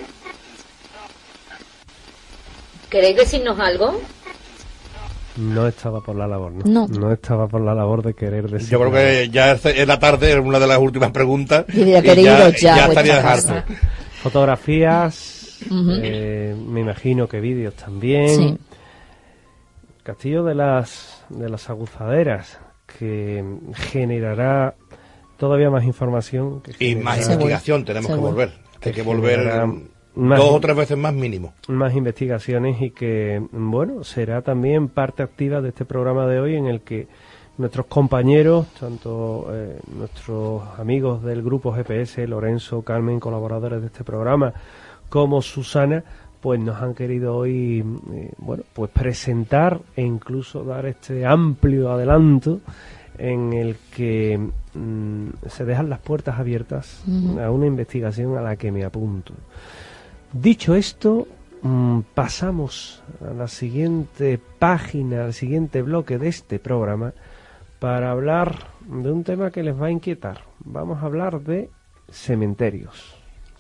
¿Queréis decirnos algo? No estaba por la labor, ¿no? No estaba por la labor de querer decir. Yo creo que ya es la tarde, es una de las últimas preguntas. Y ya estaría harto. Fotografías, me imagino que vídeos también. Sí. Castillo de las Aguzaderas, que generará todavía más información. Y más investigación, tenemos que volver. Hay que volver 2 o 3 veces más mínimo. Más investigaciones, y que, bueno, será también parte activa de este programa de hoy, en el que nuestros compañeros, tanto nuestros amigos del grupo GPS, Lorenzo, Carmen, colaboradores de este programa, como Susana, pues nos han querido hoy, pues presentar e incluso dar este amplio adelanto en el que se dejan las puertas abiertas a una investigación a la que me apunto. Dicho esto, pasamos a la siguiente página, al siguiente bloque de este programa, para hablar de un tema que les va a inquietar. Vamos a hablar de cementerios.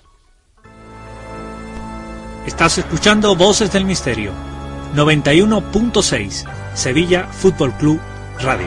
Estás escuchando Voces del Misterio, 91.6, Sevilla Fútbol Club Radio.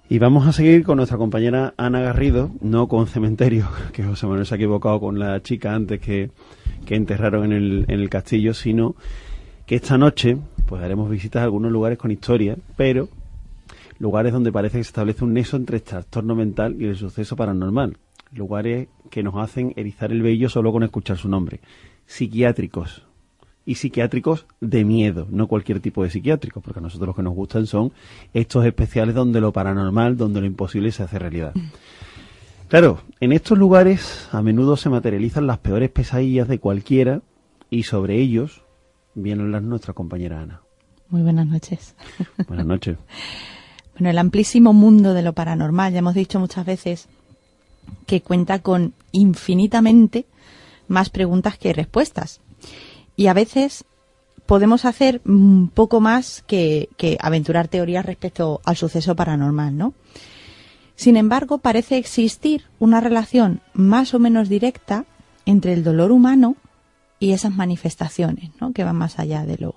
Y vamos a seguir con nuestra compañera Ana Garrido, no con Cementerio, que José Manuel se ha equivocado con la chica antes que enterraron en el castillo, sino que esta noche pues haremos visitas a algunos lugares con historia, pero lugares donde parece que se establece un nexo entre el trastorno mental y el suceso paranormal. Lugares que nos hacen erizar el vello solo con escuchar su nombre. Psiquiátricos. Y psiquiátricos de miedo, no cualquier tipo de psiquiátricos, porque a nosotros los que nos gustan son estos especiales donde lo paranormal, donde lo imposible se hace realidad. Claro, en estos lugares a menudo se materializan las peores pesadillas de cualquiera y sobre ellos viene a hablar nuestra compañera Ana. Muy buenas noches. Buenas noches. Bueno, el amplísimo mundo de lo paranormal, ya hemos dicho muchas veces que cuenta con infinitamente más preguntas que respuestas. Y a veces podemos hacer un poco más que aventurar teorías respecto al suceso paranormal, ¿no? Sin embargo, parece existir una relación más o menos directa entre el dolor humano y esas manifestaciones, ¿no? Que van más allá de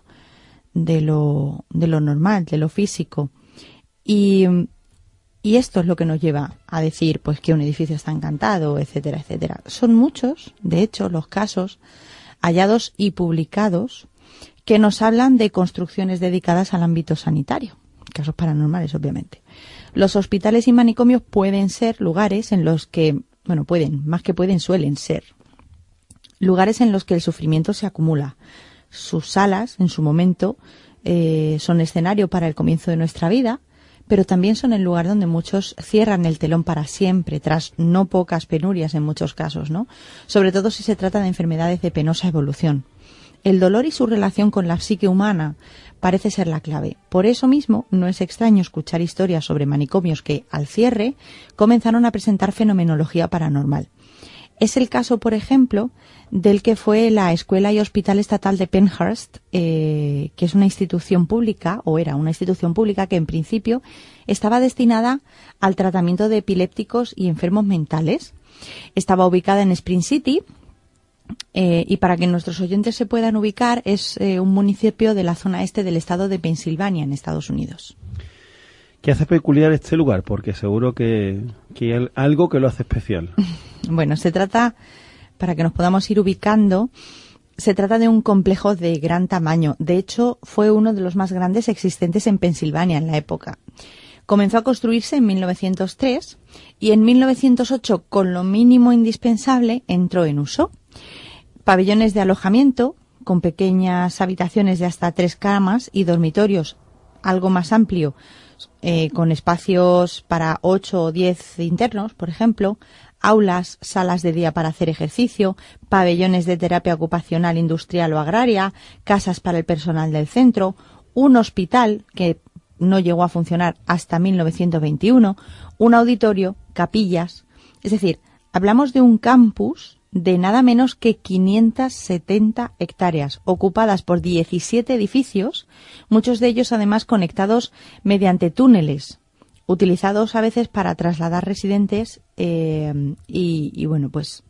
lo normal, de lo físico. Y esto es lo que nos lleva a decir pues que un edificio está encantado, etcétera, etcétera. Son muchos, de hecho, los casos hallados y publicados que nos hablan de construcciones dedicadas al ámbito sanitario, casos paranormales, obviamente. Los hospitales y manicomios pueden ser lugares en los que, bueno, suelen ser lugares en los que el sufrimiento se acumula. Sus salas, en su momento, son escenario para el comienzo de nuestra vida, pero también son el lugar donde muchos cierran el telón para siempre, tras no pocas penurias en muchos casos, ¿no? Sobre todo si se trata de enfermedades de penosa evolución. El dolor y su relación con la psique humana parece ser la clave. Por eso mismo, no es extraño escuchar historias sobre manicomios que, al cierre, comenzaron a presentar fenomenología paranormal. Es el caso, por ejemplo, del que fue la Escuela y Hospital Estatal de Penhurst, que es una institución pública, o era una institución pública que en principio estaba destinada al tratamiento de epilépticos y enfermos mentales. Estaba ubicada en Spring City, y para que nuestros oyentes se puedan ubicar, es un municipio de la zona este del estado de Pensilvania, en Estados Unidos. ¿Qué hace peculiar este lugar? Porque seguro que hay algo que lo hace especial. Bueno, se trata, para que nos podamos ir ubicando, se trata de un complejo de gran tamaño. De hecho, fue uno de los más grandes existentes en Pensilvania en la época. Comenzó a construirse en 1903 y en 1908, con lo mínimo indispensable, entró en uso. Pabellones de alojamiento, con pequeñas habitaciones de hasta 3 camas y dormitorios algo más amplio, con espacios para 8 o 10 internos, por ejemplo, aulas, salas de día para hacer ejercicio, pabellones de terapia ocupacional, industrial o agraria, casas para el personal del centro, un hospital que no llegó a funcionar hasta 1921, un auditorio, capillas. Es decir, hablamos de un campus de nada menos que 570 hectáreas, ocupadas por 17 edificios, muchos de ellos además conectados mediante túneles, utilizados a veces para trasladar residentes y bueno, pues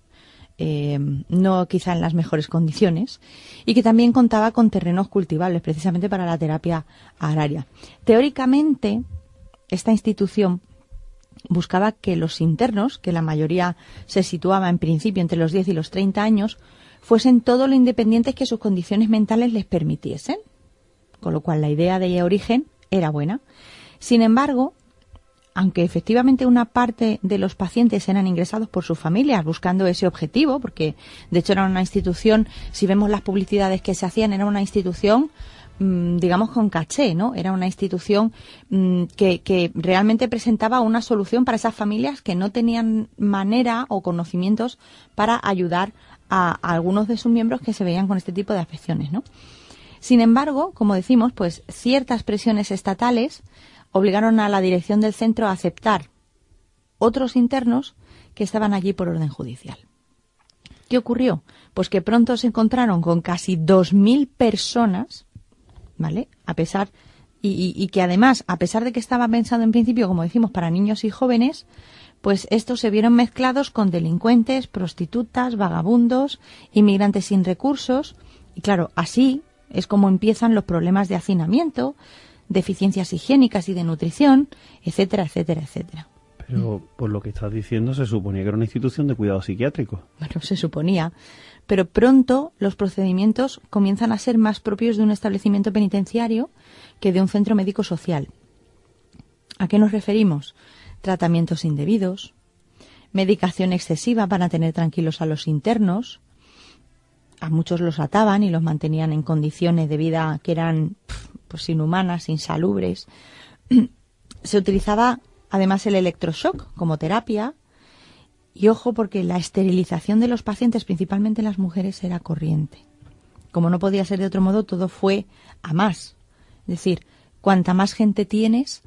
no quizá en las mejores condiciones, y que también contaba con terrenos cultivables precisamente para la terapia agraria. Teóricamente, esta institución buscaba que los internos, que la mayoría se situaba en principio entre los 10 y los 30 años, fuesen todo lo independientes que sus condiciones mentales les permitiesen, con lo cual la idea de origen era buena. Sin embargo, aunque efectivamente una parte de los pacientes eran ingresados por sus familias buscando ese objetivo, porque de hecho era una institución, si vemos las publicidades que se hacían, era una institución digamos con caché, ¿no? Era una institución que realmente presentaba una solución para esas familias que no tenían manera o conocimientos para ayudar a algunos de sus miembros que se veían con este tipo de afecciones, ¿no? Sin embargo, como decimos, pues ciertas presiones estatales obligaron a la dirección del centro a aceptar otros internos que estaban allí por orden judicial. ¿Qué ocurrió? Pues que pronto se encontraron con casi 2.000 personas, ¿vale? A pesar, y que además, a pesar de que estaba pensado en principio, como decimos, para niños y jóvenes, pues estos se vieron mezclados con delincuentes, prostitutas, vagabundos, inmigrantes sin recursos, y claro, así es como empiezan los problemas de hacinamiento, deficiencias higiénicas y de nutrición, etcétera, etcétera, etcétera. Pero por lo que estás diciendo se suponía que era una institución de cuidados psiquiátricos. Bueno, se suponía, pero pronto los procedimientos comienzan a ser más propios de un establecimiento penitenciario que de un centro médico social. ¿A qué nos referimos? Tratamientos indebidos, medicación excesiva para tener tranquilos a los internos. A muchos los ataban y los mantenían en condiciones de vida que eran pues inhumanas, insalubres. Se utilizaba además el electroshock como terapia. Y ojo, porque la esterilización de los pacientes, principalmente las mujeres, era corriente. Como no podía ser de otro modo, todo fue a más. Es decir, cuanta más gente tienes,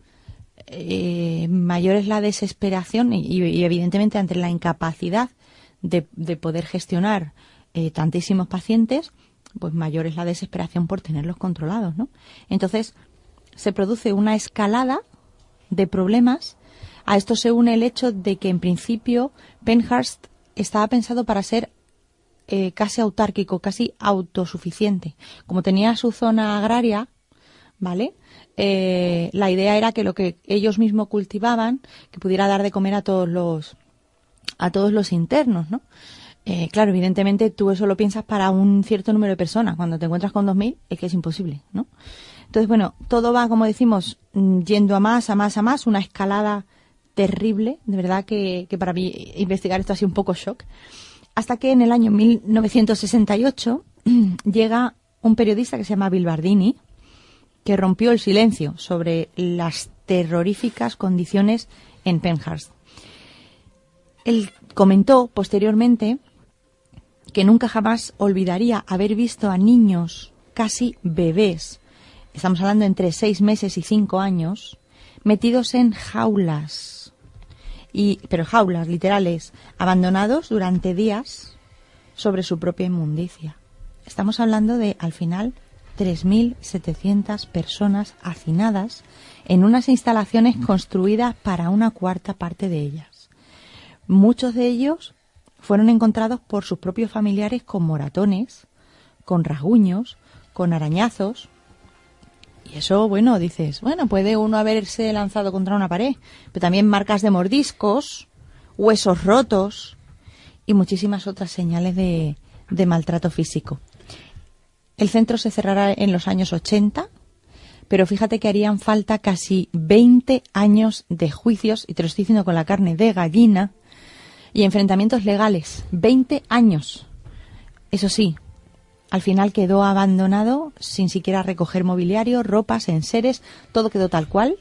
mayor es la desesperación y evidentemente ante la incapacidad de poder gestionar tantísimos pacientes, pues mayor es la desesperación por tenerlos controlados, ¿no? Entonces se produce una escalada de problemas. A esto se une el hecho de que en principio Penhurst estaba pensado para ser casi autárquico, casi autosuficiente. Como tenía su zona agraria, ¿vale? La idea era que lo que ellos mismos cultivaban, que pudiera dar de comer a todos los internos, ¿no? Claro, evidentemente tú eso lo piensas para un cierto número de personas. Cuando te encuentras con 2.000 es que es imposible, ¿no? Entonces, bueno, todo va, como decimos, yendo a más, una escalada terrible. De verdad que para mí investigar esto ha sido un poco shock. Hasta que en el año 1968 llega un periodista que se llama Bill Bardini, que rompió el silencio sobre las terroríficas condiciones en Penhurst. Él comentó posteriormente que nunca jamás olvidaría haber visto a niños, casi bebés, estamos hablando entre 6 meses y 5 años, metidos en jaulas, pero jaulas literales, abandonados durante días sobre su propia inmundicia. Estamos hablando de, al final, 3.700 personas hacinadas en unas instalaciones construidas para una cuarta parte de ellas. Muchos de ellos fueron encontrados por sus propios familiares con moratones, con rasguños, con arañazos. Y eso, bueno, dices, bueno, puede uno haberse lanzado contra una pared, pero también marcas de mordiscos, huesos rotos y muchísimas otras señales de maltrato físico. El centro se cerrará en los años 80, pero fíjate que harían falta casi 20 años de juicios, y te lo estoy diciendo con la carne de gallina, y enfrentamientos legales. 20 años. Eso sí, al final quedó abandonado sin siquiera recoger mobiliario, ropas, enseres, todo quedó tal cual.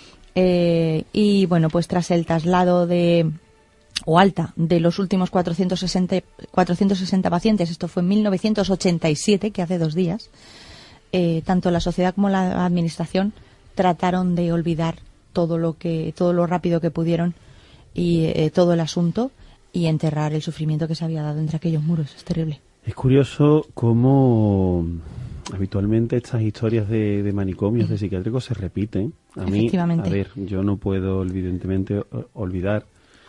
Y bueno, pues tras el traslado alta de los últimos 460 pacientes, esto fue en 1987, que hace 2 días, tanto la sociedad como la administración trataron de olvidar todo lo rápido que pudieron y todo el asunto, y enterrar el sufrimiento que se había dado entre aquellos muros. Es terrible. Es curioso cómo habitualmente estas historias de manicomios, de psiquiátricos, se repiten. A mí, a ver, yo no puedo evidentemente olvidar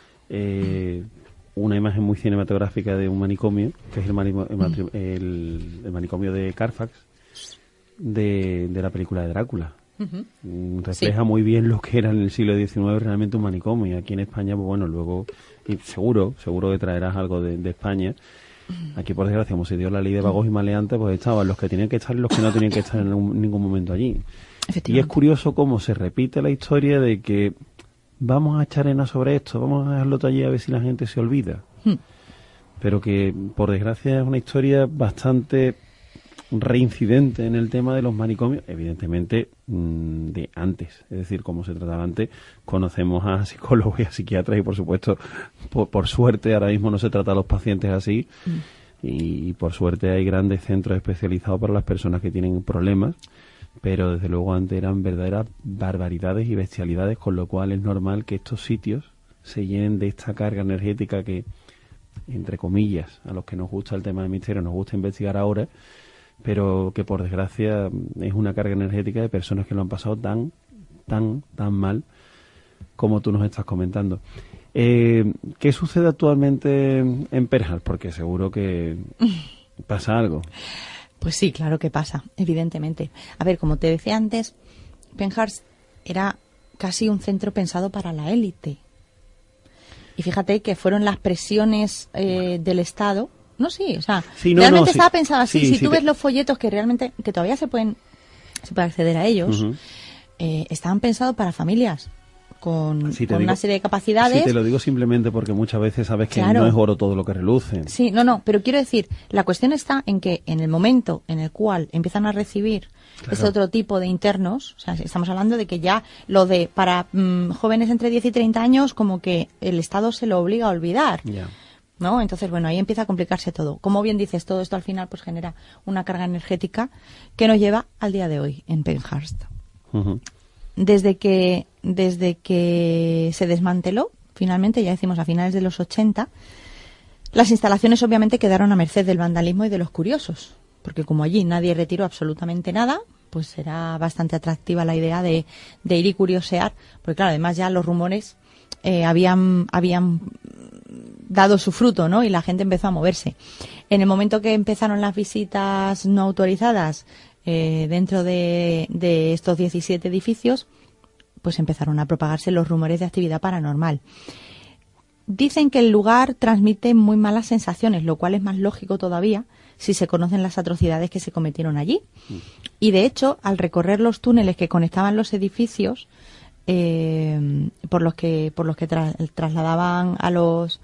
una imagen muy cinematográfica de un manicomio, que es el manicomio de Carfax, de la película de Drácula. Refleja muy bien lo que era en el siglo XIX realmente un manicomio. Y aquí en España, pues bueno, luego, y seguro que traerás algo de España. Aquí, por desgracia, como se dio la ley de vagos y maleantes, pues estaban los que tenían que estar y los que no tenían que estar en ningún momento allí. Y es curioso cómo se repite la historia de que vamos a echar arena sobre esto, vamos a dejarlo allí a ver si la gente se olvida. Pero que, por desgracia, es una historia bastante reincidente en el tema de los manicomios, evidentemente de antes, es decir, como se trataba antes. Conocemos a psicólogos y a psiquiatras y, por supuesto, por suerte ahora mismo no se trata a los pacientes así, y por suerte hay grandes centros especializados para las personas que tienen problemas, pero desde luego antes eran verdaderas barbaridades y bestialidades, con lo cual es normal que estos sitios se llenen de esta carga energética que, entre comillas, a los que nos gusta el tema del misterio nos gusta investigar ahora, pero que por desgracia es una carga energética de personas que lo han pasado tan mal como tú nos estás comentando. ¿Qué sucede actualmente en Penhurst? Porque seguro que pasa algo. Pues sí, claro que pasa, evidentemente. A ver, como te decía antes, Penhurst era casi un centro pensado para la élite. Y fíjate que fueron las presiones del Estado. No, sí, o sea, realmente estaba pensado así. Si tú ves los folletos que realmente, que todavía se puede acceder a ellos, estaban pensados para familias con una serie de capacidades. Sí, te lo digo simplemente porque muchas veces sabes que no es oro todo lo que reluce. Sí, no, pero quiero decir, la cuestión está en que en el momento en el cual empiezan a recibir este otro tipo de internos, o sea, estamos hablando de que ya lo de para jóvenes entre 10 y 30 años, como que el Estado se lo obliga a olvidar. ¿No? Entonces, bueno, ahí empieza a complicarse todo. Como bien dices, todo esto al final pues genera una carga energética que nos lleva al día de hoy en Penhurst. Desde que se desmanteló, finalmente, ya decimos a finales de los 80, las instalaciones obviamente quedaron a merced del vandalismo y de los curiosos, porque como allí nadie retiró absolutamente nada, pues era bastante atractiva la idea de ir y curiosear, porque claro, además ya los rumores habían dado su fruto, ¿no? Y la gente empezó a moverse. En el momento que empezaron las visitas no autorizadas dentro de estos 17 edificios, pues empezaron a propagarse los rumores de actividad paranormal. Dicen que el lugar transmite muy malas sensaciones, lo cual es más lógico todavía si se conocen las atrocidades que se cometieron allí. Y de hecho, al recorrer los túneles que conectaban los edificios, por los que trasladaban a los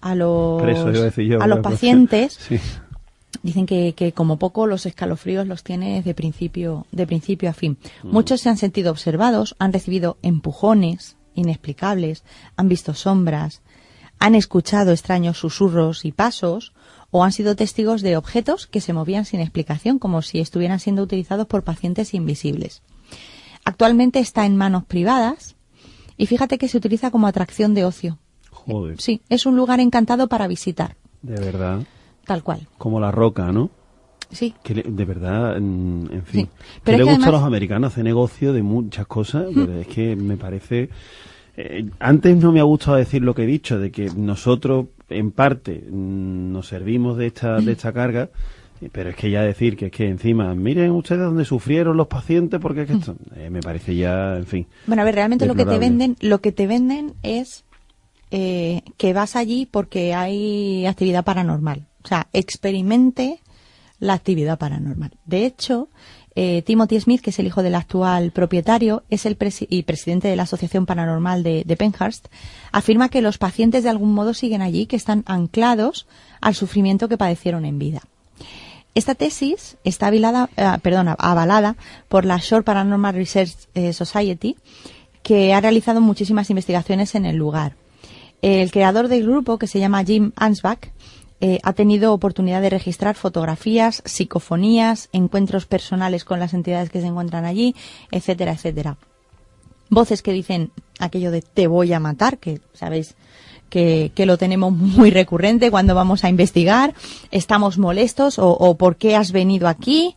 pacientes, dicen que como poco los escalofríos los tiene de principio a fin. Muchos se han sentido observados, han recibido empujones inexplicables, han visto sombras, han escuchado extraños susurros y pasos, o han sido testigos de objetos que se movían sin explicación, como si estuvieran siendo utilizados por pacientes invisibles. Actualmente está en manos privadas y fíjate que se utiliza como atracción de ocio. Joder. Sí, es un lugar encantado para visitar. De verdad. Tal cual. Como La Roca, ¿no? Sí. Que de verdad, en fin. Sí. Pero que le gusta a los americanos hacer negocio de muchas cosas, pero es que me parece... antes no me ha gustado decir lo que he dicho, de que nosotros, en parte, nos servimos de esta carga, pero es que ya decir que es que encima, miren ustedes dónde sufrieron los pacientes, porque es que esto me parece ya, en fin. Bueno, a ver, realmente lo que te venden es que vas allí porque hay actividad paranormal. O sea, experimente la actividad paranormal. De hecho, Timothy Smith, que es el hijo del actual propietario, es el presidente de la Asociación Paranormal de Penhurst, afirma que los pacientes de algún modo siguen allí, que están anclados al sufrimiento que padecieron en vida. Esta tesis está avalada por la Shore Paranormal Research Society, que ha realizado muchísimas investigaciones en el lugar. El creador del grupo, que se llama Jim Ansbach, ha tenido oportunidad de registrar fotografías, psicofonías, encuentros personales con las entidades que se encuentran allí, etcétera, etcétera. Voces que dicen aquello de te voy a matar, que sabéis que lo tenemos muy recurrente cuando vamos a investigar, estamos molestos o ¿por qué has venido aquí?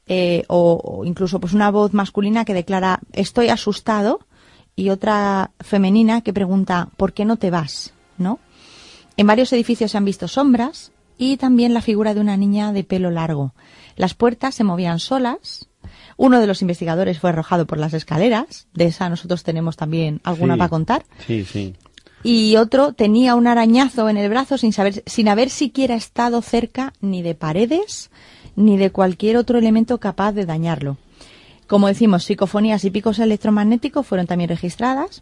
O incluso pues una voz masculina que declara estoy asustado y otra femenina que pregunta ¿por qué no te vas? ¿No? En varios edificios se han visto sombras y también la figura de una niña de pelo largo. Las puertas se movían solas. Uno de los investigadores fue arrojado por las escaleras. De esa nosotros tenemos también alguna para contar. Sí, sí. Y otro tenía un arañazo en el brazo sin haber siquiera estado cerca ni de paredes ni de cualquier otro elemento capaz de dañarlo. Como decimos, psicofonías y picos electromagnéticos fueron también registradas.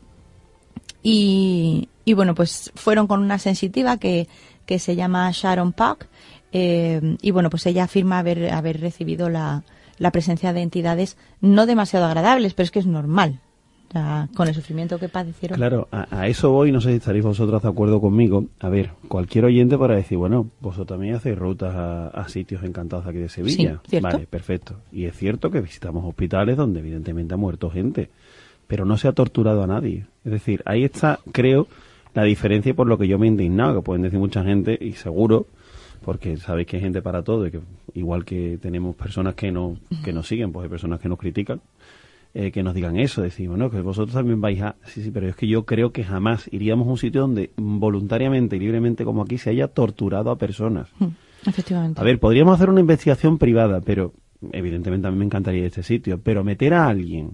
Y bueno, pues fueron con una sensitiva que se llama Sharon Park. Y bueno, pues ella afirma haber recibido la presencia de entidades no demasiado agradables, pero es que es normal. O sea, con el sufrimiento que padecieron. Claro, a eso voy, no sé si estaréis vosotros de acuerdo conmigo. A ver, cualquier oyente para decir, bueno, vosotros también hacéis rutas a sitios encantados aquí de Sevilla. Sí, ¿cierto? Vale, perfecto. Y es cierto que visitamos hospitales donde evidentemente ha muerto gente, pero no se ha torturado a nadie. Es decir, ahí está, creo, la diferencia por lo que yo me he indignado, que pueden decir mucha gente, y seguro, porque sabéis que hay gente para todo, y que igual que tenemos personas que nos siguen, pues hay personas que nos critican, que nos digan eso, decir, bueno, que vosotros también vais a... Sí, pero es que yo creo que jamás iríamos a un sitio donde voluntariamente y libremente como aquí se haya torturado a personas. Efectivamente. A ver, podríamos hacer una investigación privada, pero evidentemente a mí me encantaría este sitio, pero meter a alguien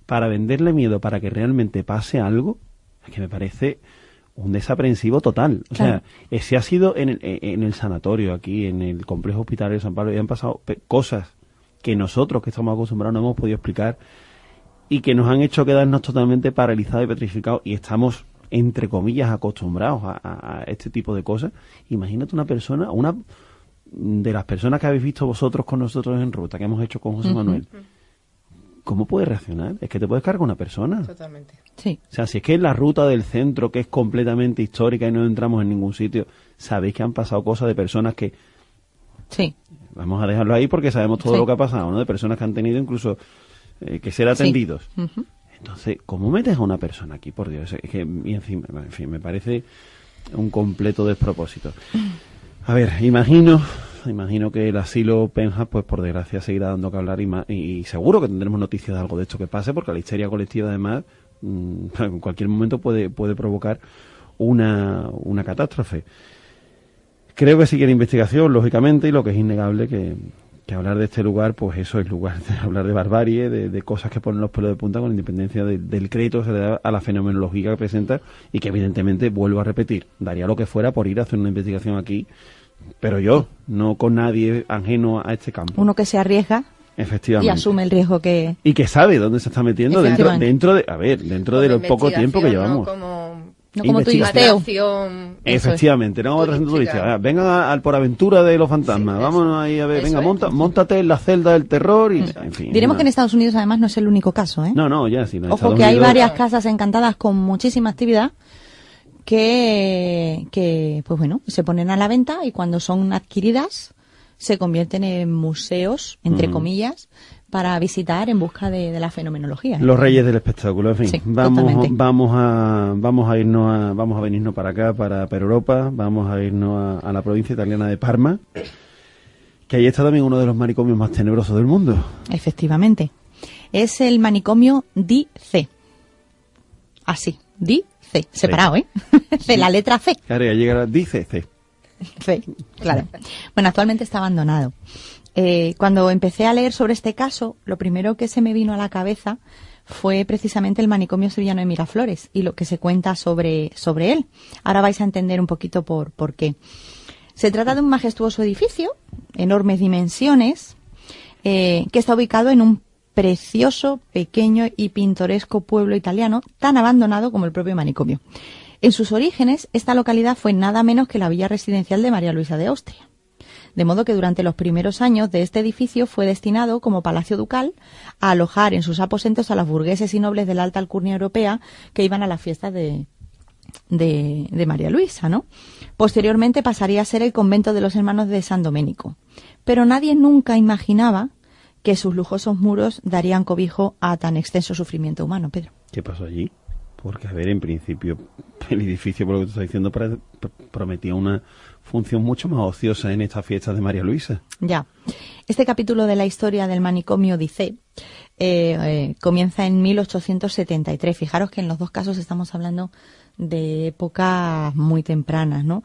para venderle miedo, para que realmente pase algo, es que me parece un desaprensivo total. O Claro. sea, ese ha sido en el sanatorio aquí, en el complejo hospitalario de San Pablo, y han pasado cosas que nosotros, que estamos acostumbrados, no hemos podido explicar y que nos han hecho quedarnos totalmente paralizados y petrificados, y estamos, entre comillas, acostumbrados a este tipo de cosas. Imagínate una persona, una de las personas que habéis visto vosotros con nosotros en ruta, que hemos hecho con José Manuel, ¿cómo puede reaccionar? Es que te puedes cargar una persona. Totalmente. Sí. O sea, si es que es la ruta del centro, que es completamente histórica y no entramos en ningún sitio, sabéis que han pasado cosas de personas que... Sí. Vamos a dejarlo ahí porque sabemos todo Sí. lo que ha pasado, ¿no? De personas que han tenido incluso que ser atendidos. Sí. Ujú. Entonces, ¿cómo metes a una persona aquí? Por Dios, es que, y encima, en fin, me parece un completo despropósito. A ver, imagino que el asilo Penja, pues por desgracia, seguirá dando que hablar y seguro que tendremos noticias de algo de esto que pase, porque la histeria colectiva, además, en cualquier momento puede provocar una catástrofe. Creo que sigue la investigación, lógicamente, y lo que es innegable que hablar de este lugar, pues eso es lugar de hablar de barbarie, de cosas que ponen los pelos de punta, con independencia del crédito que se le da a la fenomenología que presenta, y que evidentemente, vuelvo a repetir, daría lo que fuera por ir a hacer una investigación aquí, pero yo, no con nadie ajeno a este campo. Uno que se arriesga Efectivamente. y asume el riesgo que... Y que sabe dónde se está metiendo dentro Efectivamente. de lo poco tiempo que llevamos. No como Investigación. turisteo. Efectivamente, no vamos a turística. Vengan al por aventura de los fantasmas. Sí, vámonos ahí a ver. Eso Venga, es. móntate en la celda del terror y, en fin. Diremos no. que en Estados Unidos además no es el único caso, ¿eh? No, ya sí. En Ojo Estados que hay Unidos- varias casas encantadas con muchísima actividad que pues bueno, se ponen a la venta y cuando son adquiridas se convierten en museos, entre comillas, para visitar en busca de la fenomenología. Los reyes del espectáculo, en fin. Sí, vamos totalmente. a irnos vamos a venirnos para acá, para Europa, vamos a irnos a la provincia italiana de Parma, que ahí está también uno de los manicomios más tenebrosos del mundo. Efectivamente. Es el manicomio Di-C. Así, Di-C. Separado, ¿eh? De la letra C. Claro, ya llegará, dice C. C, claro. Bueno, actualmente está abandonado. Cuando empecé a leer sobre este caso, lo primero que se me vino a la cabeza fue precisamente el manicomio sevillano de Miraflores y lo que se cuenta sobre él. Ahora vais a entender un poquito por qué. Se trata de un majestuoso edificio, enormes dimensiones, que está ubicado en un precioso, pequeño y pintoresco pueblo italiano, tan abandonado como el propio manicomio. En sus orígenes, esta localidad fue nada menos que la villa residencial de María Luisa de Austria. De modo que durante los primeros años de este edificio fue destinado como palacio ducal a alojar en sus aposentos a los burgueses y nobles de la alta alcurnia europea que iban a las fiestas de María Luisa, ¿no? Posteriormente pasaría a ser el convento de los hermanos de San Domenico. Pero nadie nunca imaginaba que sus lujosos muros darían cobijo a tan extenso sufrimiento humano, Pedro. ¿Qué pasó allí? Porque, a ver, en principio, el edificio, por lo que te estoy diciendo, prometía una función mucho más ociosa en estas fiestas de María Luisa. Ya. Este capítulo de la historia del manicomio Di-C comienza en 1873. Fijaros que en los dos casos estamos hablando de épocas muy tempranas, ¿no?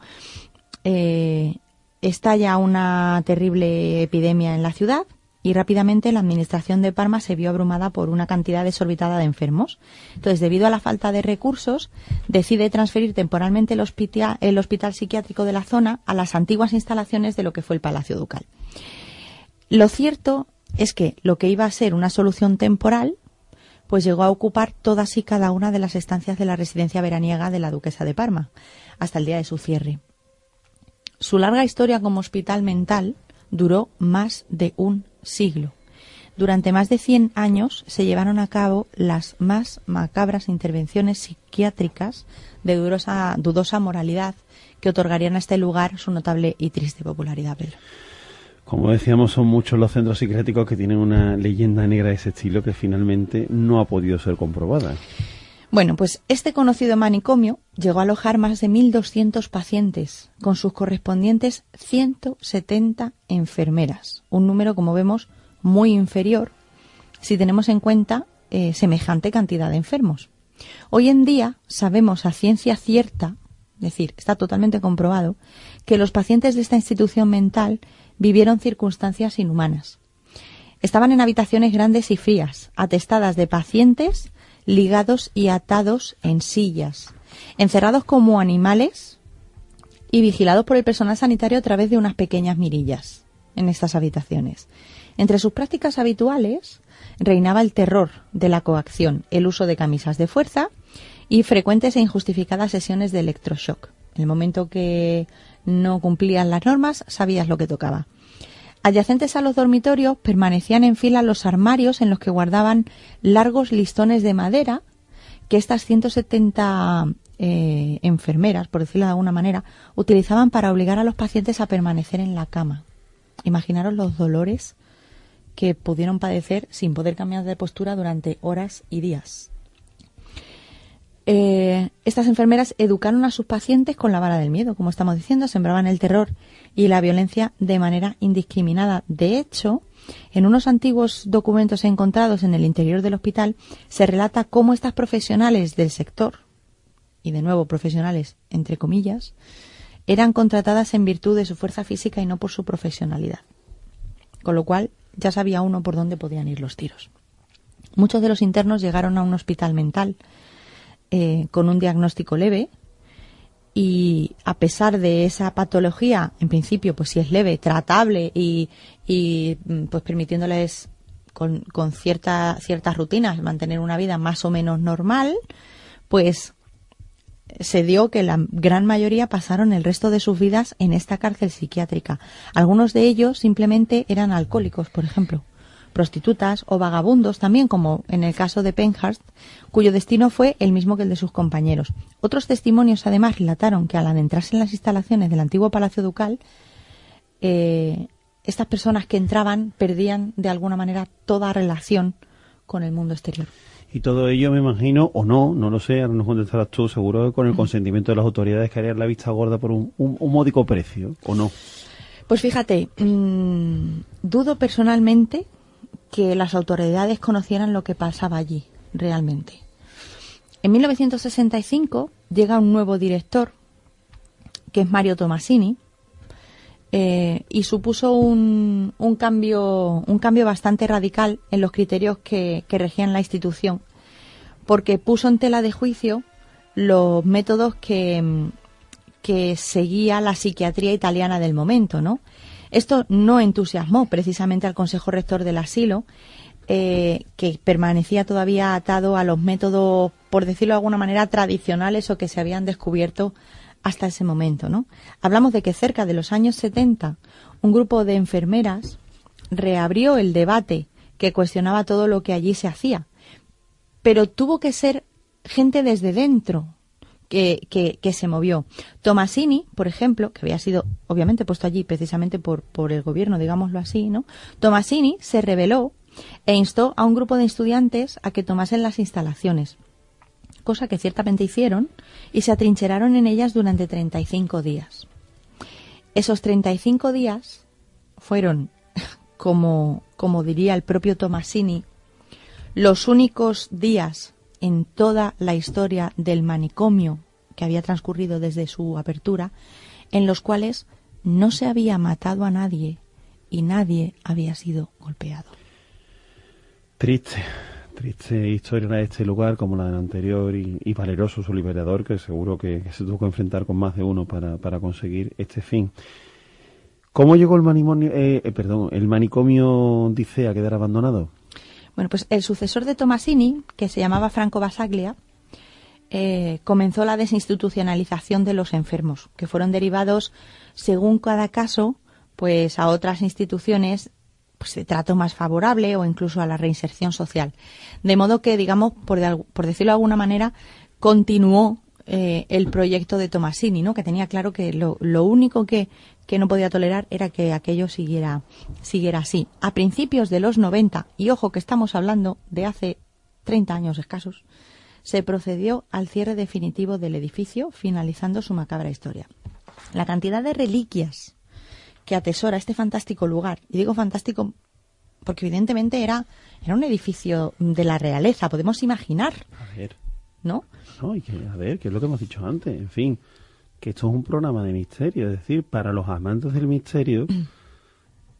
Estalla una terrible epidemia en la ciudad y rápidamente la administración de Parma se vio abrumada por una cantidad desorbitada de enfermos. Entonces, debido a la falta de recursos, decide transferir temporalmente el hospital psiquiátrico de la zona a las antiguas instalaciones de lo que fue el Palacio Ducal. Lo cierto es que lo que iba a ser una solución temporal, pues llegó a ocupar todas y cada una de las estancias de la residencia veraniega de la duquesa de Parma, hasta el día de su cierre. Su larga historia como hospital mental duró más de un siglo. Durante más de 100 años se llevaron a cabo las más macabras intervenciones psiquiátricas de dudosa moralidad que otorgarían a este lugar su notable y triste popularidad, Pedro. Como decíamos, son muchos los centros psiquiátricos que tienen una leyenda negra de ese estilo que finalmente no ha podido ser comprobada. Bueno, pues este conocido manicomio llegó a alojar más de 1.200 pacientes, con sus correspondientes 170 enfermeras. Un número, como vemos, muy inferior si tenemos en cuenta semejante cantidad de enfermos. Hoy en día sabemos a ciencia cierta, es decir, está totalmente comprobado, que los pacientes de esta institución mental vivieron circunstancias inhumanas. Estaban en habitaciones grandes y frías, atestadas de pacientes ligados y atados en sillas, encerrados como animales y vigilados por el personal sanitario a través de unas pequeñas mirillas en estas habitaciones. Entre sus prácticas habituales reinaba el terror de la coacción, el uso de camisas de fuerza y frecuentes e injustificadas sesiones de electroshock. En el momento que no cumplían las normas, sabías lo que tocaba. Adyacentes a los dormitorios permanecían en fila los armarios en los que guardaban largos listones de madera que estas 170 enfermeras, por decirlo de alguna manera, utilizaban para obligar a los pacientes a permanecer en la cama. Imaginaros los dolores que pudieron padecer sin poder cambiar de postura durante horas y días. Estas enfermeras educaron a sus pacientes con la vara del miedo, como estamos diciendo, sembraban el terror y la violencia de manera indiscriminada. De hecho, en unos antiguos documentos encontrados en el interior del hospital se relata cómo estas profesionales del sector, y de nuevo profesionales entre comillas, eran contratadas en virtud de su fuerza física y no por su profesionalidad. Con lo cual ya sabía uno por dónde podían ir los tiros. Muchos de los internos llegaron a un hospital mental con un diagnóstico leve y a pesar de esa patología, en principio, pues si es leve, tratable y pues permitiéndoles con ciertas rutinas mantener una vida más o menos normal, pues se dio que la gran mayoría pasaron el resto de sus vidas en esta cárcel psiquiátrica. Algunos de ellos simplemente eran alcohólicos, por ejemplo, prostitutas o vagabundos también, como en el caso de Penhurst, cuyo destino fue el mismo que el de sus compañeros. Otros testimonios además relataron que al adentrarse en las instalaciones del antiguo Palacio Ducal, estas personas que entraban perdían de alguna manera toda relación con el mundo exterior. Y todo ello, me imagino, o no lo sé, ahora nos contestarás tú, seguro que con el consentimiento de las autoridades que harían la vista gorda por un módico precio, ¿o no? Pues fíjate, dudo personalmente que las autoridades conocieran lo que pasaba allí, realmente. En 1965 llega un nuevo director, que es Mario Tomasini, y supuso un cambio bastante radical en los criterios que regían la institución, porque puso en tela de juicio los métodos que seguía la psiquiatría italiana del momento, ¿no? Esto no entusiasmó precisamente al Consejo Rector del Asilo, que permanecía todavía atado a los métodos, por decirlo de alguna manera, tradicionales o que se habían descubierto hasta ese momento, ¿no? Hablamos de que cerca de los años 70 un grupo de enfermeras reabrió el debate que cuestionaba todo lo que allí se hacía, pero tuvo que ser gente desde dentro que se movió. Tomasini, por ejemplo, que había sido obviamente puesto allí precisamente por el gobierno, digámoslo así, ¿no? Tomasini se rebeló e instó a un grupo de estudiantes a que tomasen las instalaciones, cosa que ciertamente hicieron, y se atrincheraron en ellas durante 35 días. Esos 35 días fueron, como diría el propio Tomasini, los únicos días en toda la historia del manicomio que había transcurrido desde su apertura, en los cuales no se había matado a nadie y nadie había sido golpeado. Triste historia de este lugar, como la del anterior, y valeroso su liberador, que seguro que se tuvo que enfrentar con más de uno para conseguir este fin. ¿Cómo llegó el manicomio Dicea a quedar abandonado? Bueno, pues el sucesor de Tomasini, que se llamaba Franco Basaglia, comenzó la desinstitucionalización de los enfermos, que fueron derivados, según cada caso, pues a otras instituciones pues de trato más favorable o incluso a la reinserción social. De modo que, digamos, por decirlo de alguna manera, continuó el proyecto de Tomasini, ¿no? Que tenía claro que lo único que no podía tolerar era que aquello siguiera así. A principios de los 90, y ojo que estamos hablando de hace 30 años escasos, se procedió al cierre definitivo del edificio, finalizando su macabra historia. La cantidad de reliquias que atesora este fantástico lugar, y digo fantástico porque evidentemente era un edificio de la realeza, podemos imaginar, a ver, ¿no? No, y a ver, que es lo que hemos dicho antes, en fin, que esto es un programa de misterio, es decir, para los amantes del misterio,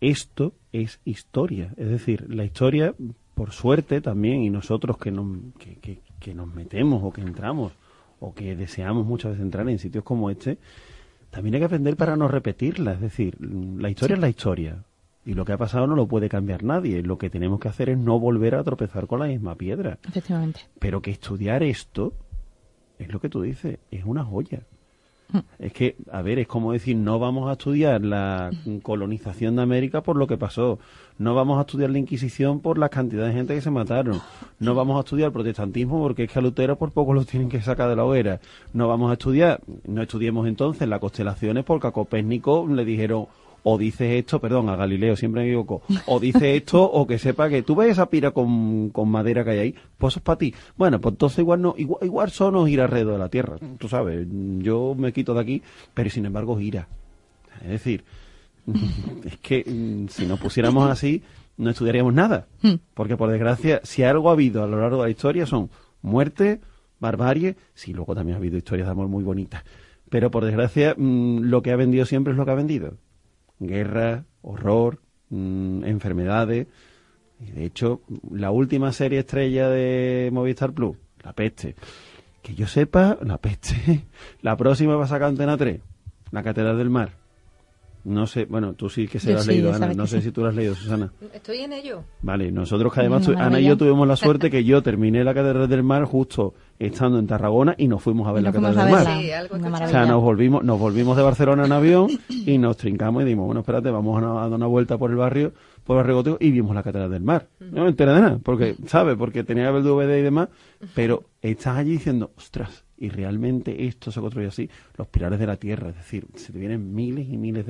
esto es historia. Es decir, la historia, por suerte también, y nosotros que nos metemos o que entramos o que deseamos muchas veces entrar en sitios como este, también hay que aprender para no repetirla. Es decir, la historia es la historia. Y lo que ha pasado no lo puede cambiar nadie. Lo que tenemos que hacer es no volver a tropezar con la misma piedra. Efectivamente. Pero que estudiar esto, es lo que tú dices, es una joya. Es que, a ver, es como decir, no vamos a estudiar la colonización de América por lo que pasó. No vamos a estudiar la Inquisición por la cantidad de gente que se mataron. No vamos a estudiar el protestantismo porque es que a Lutero por poco lo tienen que sacar de la hoguera. No vamos a estudiar, no estudiemos entonces las constelaciones porque a Copérnico le dijeron, o dices esto, perdón, a Galileo, siempre me equivoco, o dices esto, o que sepa que tú ves esa pira con madera que hay ahí, pues eso es para ti. Bueno, pues entonces igual solo gira alrededor de la Tierra, tú sabes, yo me quito de aquí, pero sin embargo gira. Es decir, es que si nos pusiéramos así, no estudiaríamos nada, porque por desgracia, si algo ha habido a lo largo de la historia son muerte, barbarie, sí, luego también ha habido historias de amor muy bonitas, pero por desgracia, lo que ha vendido siempre es lo que ha vendido. Guerra, horror, enfermedades. Y de hecho, la última serie estrella de Movistar Plus, La Peste. Que yo sepa, La Peste. La próxima va a sacar Antena 3, La Catedral del Mar. No sé, bueno, tú sí que se lo has leído, Ana. No sé si tú lo has leído, Susana. Estoy en ello. Vale, nosotros que además, Ana y yo tuvimos la suerte que yo terminé La Catedral del Mar justo estando en Tarragona y nos fuimos a ver La Catedral del Mar. Sí, algo o sea, nos volvimos de Barcelona en avión y nos trincamos y dijimos, bueno, espérate, vamos a dar una vuelta por el barrio Gótico y vimos La Catedral del Mar. No me enteré de nada, porque, ¿sabes? Porque tenía que ver el DVD y demás, pero estás allí diciendo, ostras, y realmente esto se construye así, los pilares de la tierra, es decir, se te vienen miles y miles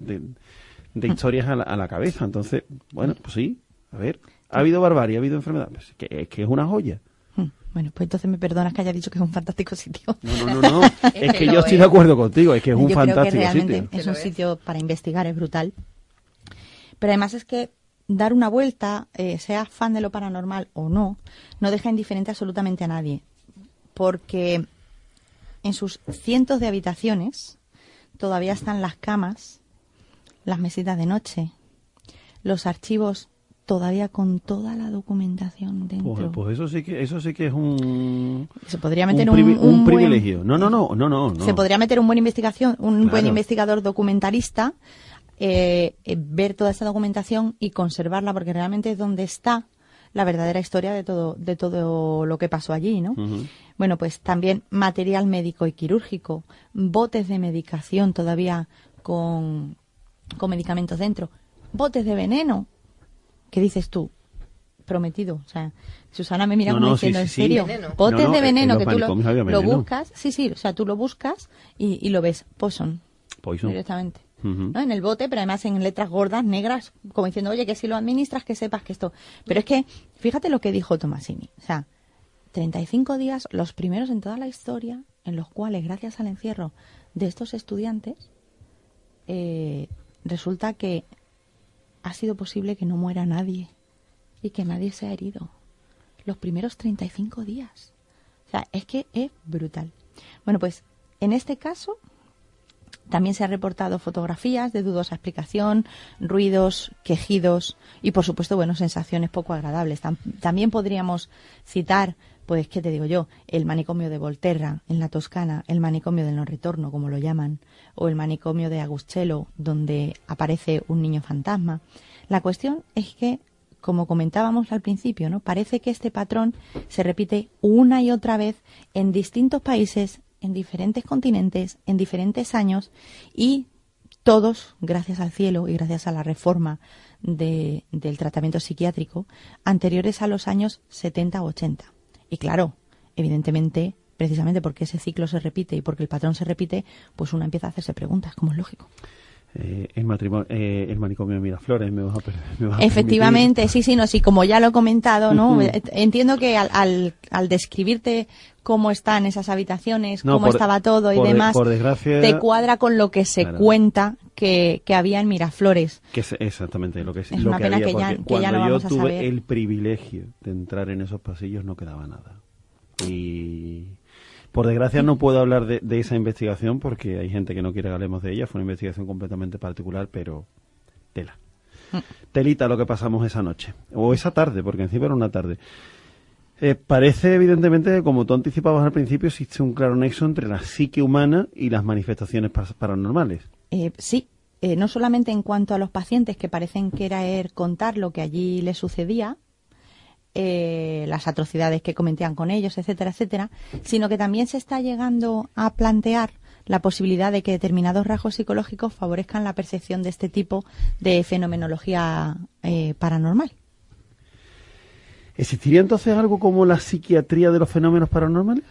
de historias a la cabeza. Entonces, bueno, pues sí, a ver, ha habido barbarie, ha habido enfermedad, pues que es una joya. Bueno, pues entonces me perdonas que haya dicho que es un fantástico sitio. No, es que yo estoy de acuerdo contigo, es que es un fantástico sitio. Es un sitio para investigar, es brutal. Pero además es que dar una vuelta, seas fan de lo paranormal o no, no deja indiferente absolutamente a nadie. Porque en sus cientos de habitaciones todavía están las camas, las mesitas de noche, los archivos todavía con toda la documentación dentro. Pues eso sí que es un... Se podría meter un privilegio. No. Se podría meter un buen investigador documentalista, ver toda esa documentación y conservarla, porque realmente es donde está la verdadera historia de todo lo que pasó allí, ¿no? Uh-huh. Bueno, pues también material médico y quirúrgico, botes de medicación todavía con medicamentos dentro, botes de veneno. ¿Qué dices tú? Prometido. O sea, Susana me mira como diciendo, ¿en serio? Botes de veneno que tú lo buscas. Sí, o sea, tú lo buscas y lo ves. Poison. Directamente. Uh-huh. ¿No? En el bote, pero además en letras gordas, negras, como diciendo, oye, que si lo administras, que sepas que esto... Pero es que, fíjate lo que dijo Tomasini. O sea, 35 días, los primeros en toda la historia, en los cuales, gracias al encierro de estos estudiantes, resulta que ha sido posible que no muera nadie y que nadie se ha herido. Los primeros 35 días. O sea, es que es brutal. Bueno, pues, en este caso... También se han reportado fotografías de dudosa explicación, ruidos, quejidos y, por supuesto, bueno, sensaciones poco agradables. También podríamos citar, pues, ¿qué te digo yo? El manicomio de Volterra, en la Toscana, el manicomio del no retorno, como lo llaman, o el manicomio de Aguscello, donde aparece un niño fantasma. La cuestión es que, como comentábamos al principio, ¿no? Parece que este patrón se repite una y otra vez en distintos países, en diferentes continentes, en diferentes años, y todos, gracias al cielo y gracias a la reforma del tratamiento psiquiátrico, anteriores a los años 70 o 80. Y claro, evidentemente, precisamente porque ese ciclo se repite y porque el patrón se repite, pues uno empieza a hacerse preguntas, como es lógico. El manicomio de Miraflores, me vas a efectivamente, permitir. Sí, como ya lo he comentado, ¿no? Entiendo que al describirte cómo están esas habitaciones, cómo estaba todo y demás, por desgracia, te cuadra con lo que se cuenta que había en Miraflores. Que es exactamente lo que es una pena había, que ya no vamos a saber. Cuando yo tuve el privilegio de entrar en esos pasillos no quedaba nada. Y... por desgracia no puedo hablar de esa investigación porque hay gente que no quiere que hablemos de ella. Fue una investigación completamente particular, pero tela. Telita lo que pasamos esa noche, o esa tarde, porque encima era una tarde. Parece evidentemente, como tú anticipabas al principio, existe un claro nexo entre la psique humana y las manifestaciones paranormales. Sí, no solamente en cuanto a los pacientes que parecen querer contar lo que allí les sucedía, las atrocidades que cometían con ellos, etcétera, etcétera, sino que también se está llegando a plantear la posibilidad de que determinados rasgos psicológicos favorezcan la percepción de este tipo de fenomenología paranormal. ¿Existiría entonces algo como la psiquiatría de los fenómenos paranormales?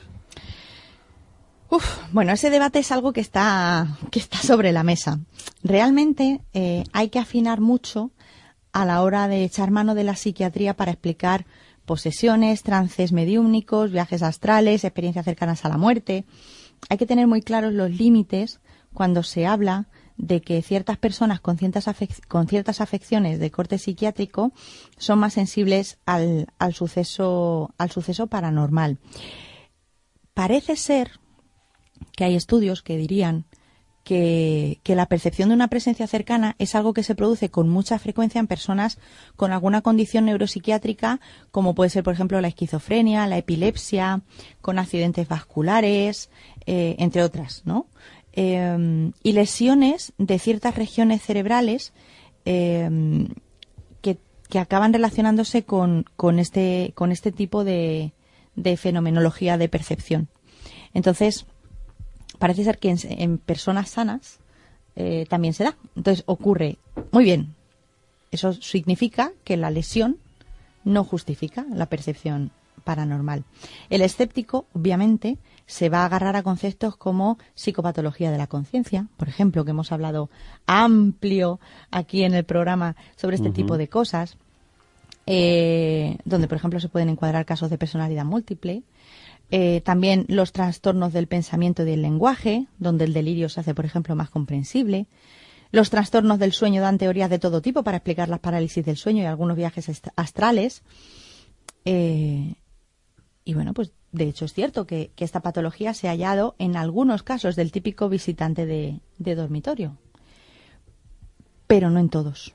Bueno, ese debate es algo que está sobre la mesa. Realmente hay que afinar mucho a la hora de echar mano de la psiquiatría para explicar posesiones, trances mediúmnicos, viajes astrales, experiencias cercanas a la muerte. Hay que tener muy claros los límites cuando se habla de que ciertas personas con ciertas afecciones de corte psiquiátrico son más sensibles al suceso paranormal. Parece ser que hay estudios que dirían que la percepción de una presencia cercana es algo que se produce con mucha frecuencia en personas con alguna condición neuropsiquiátrica, como puede ser, por ejemplo, la esquizofrenia, la epilepsia, con accidentes vasculares, entre otras, ¿no? Y lesiones de ciertas regiones cerebrales que acaban relacionándose con este tipo de fenomenología de percepción. Entonces, parece ser que en personas sanas también se da. Entonces ocurre, muy bien, eso significa que la lesión no justifica la percepción paranormal. El escéptico, obviamente, se va a agarrar a conceptos como psicopatología de la conciencia, por ejemplo, que hemos hablado amplio aquí en el programa sobre este tipo de cosas, donde, por ejemplo, se pueden encuadrar casos de personalidad múltiple. También los trastornos del pensamiento y del lenguaje, donde el delirio se hace, por ejemplo, más comprensible. Los trastornos del sueño dan teorías de todo tipo para explicar las parálisis del sueño y algunos viajes astrales. Y bueno, pues de hecho es cierto que esta patología se ha hallado en algunos casos del típico visitante de dormitorio. Pero no en todos.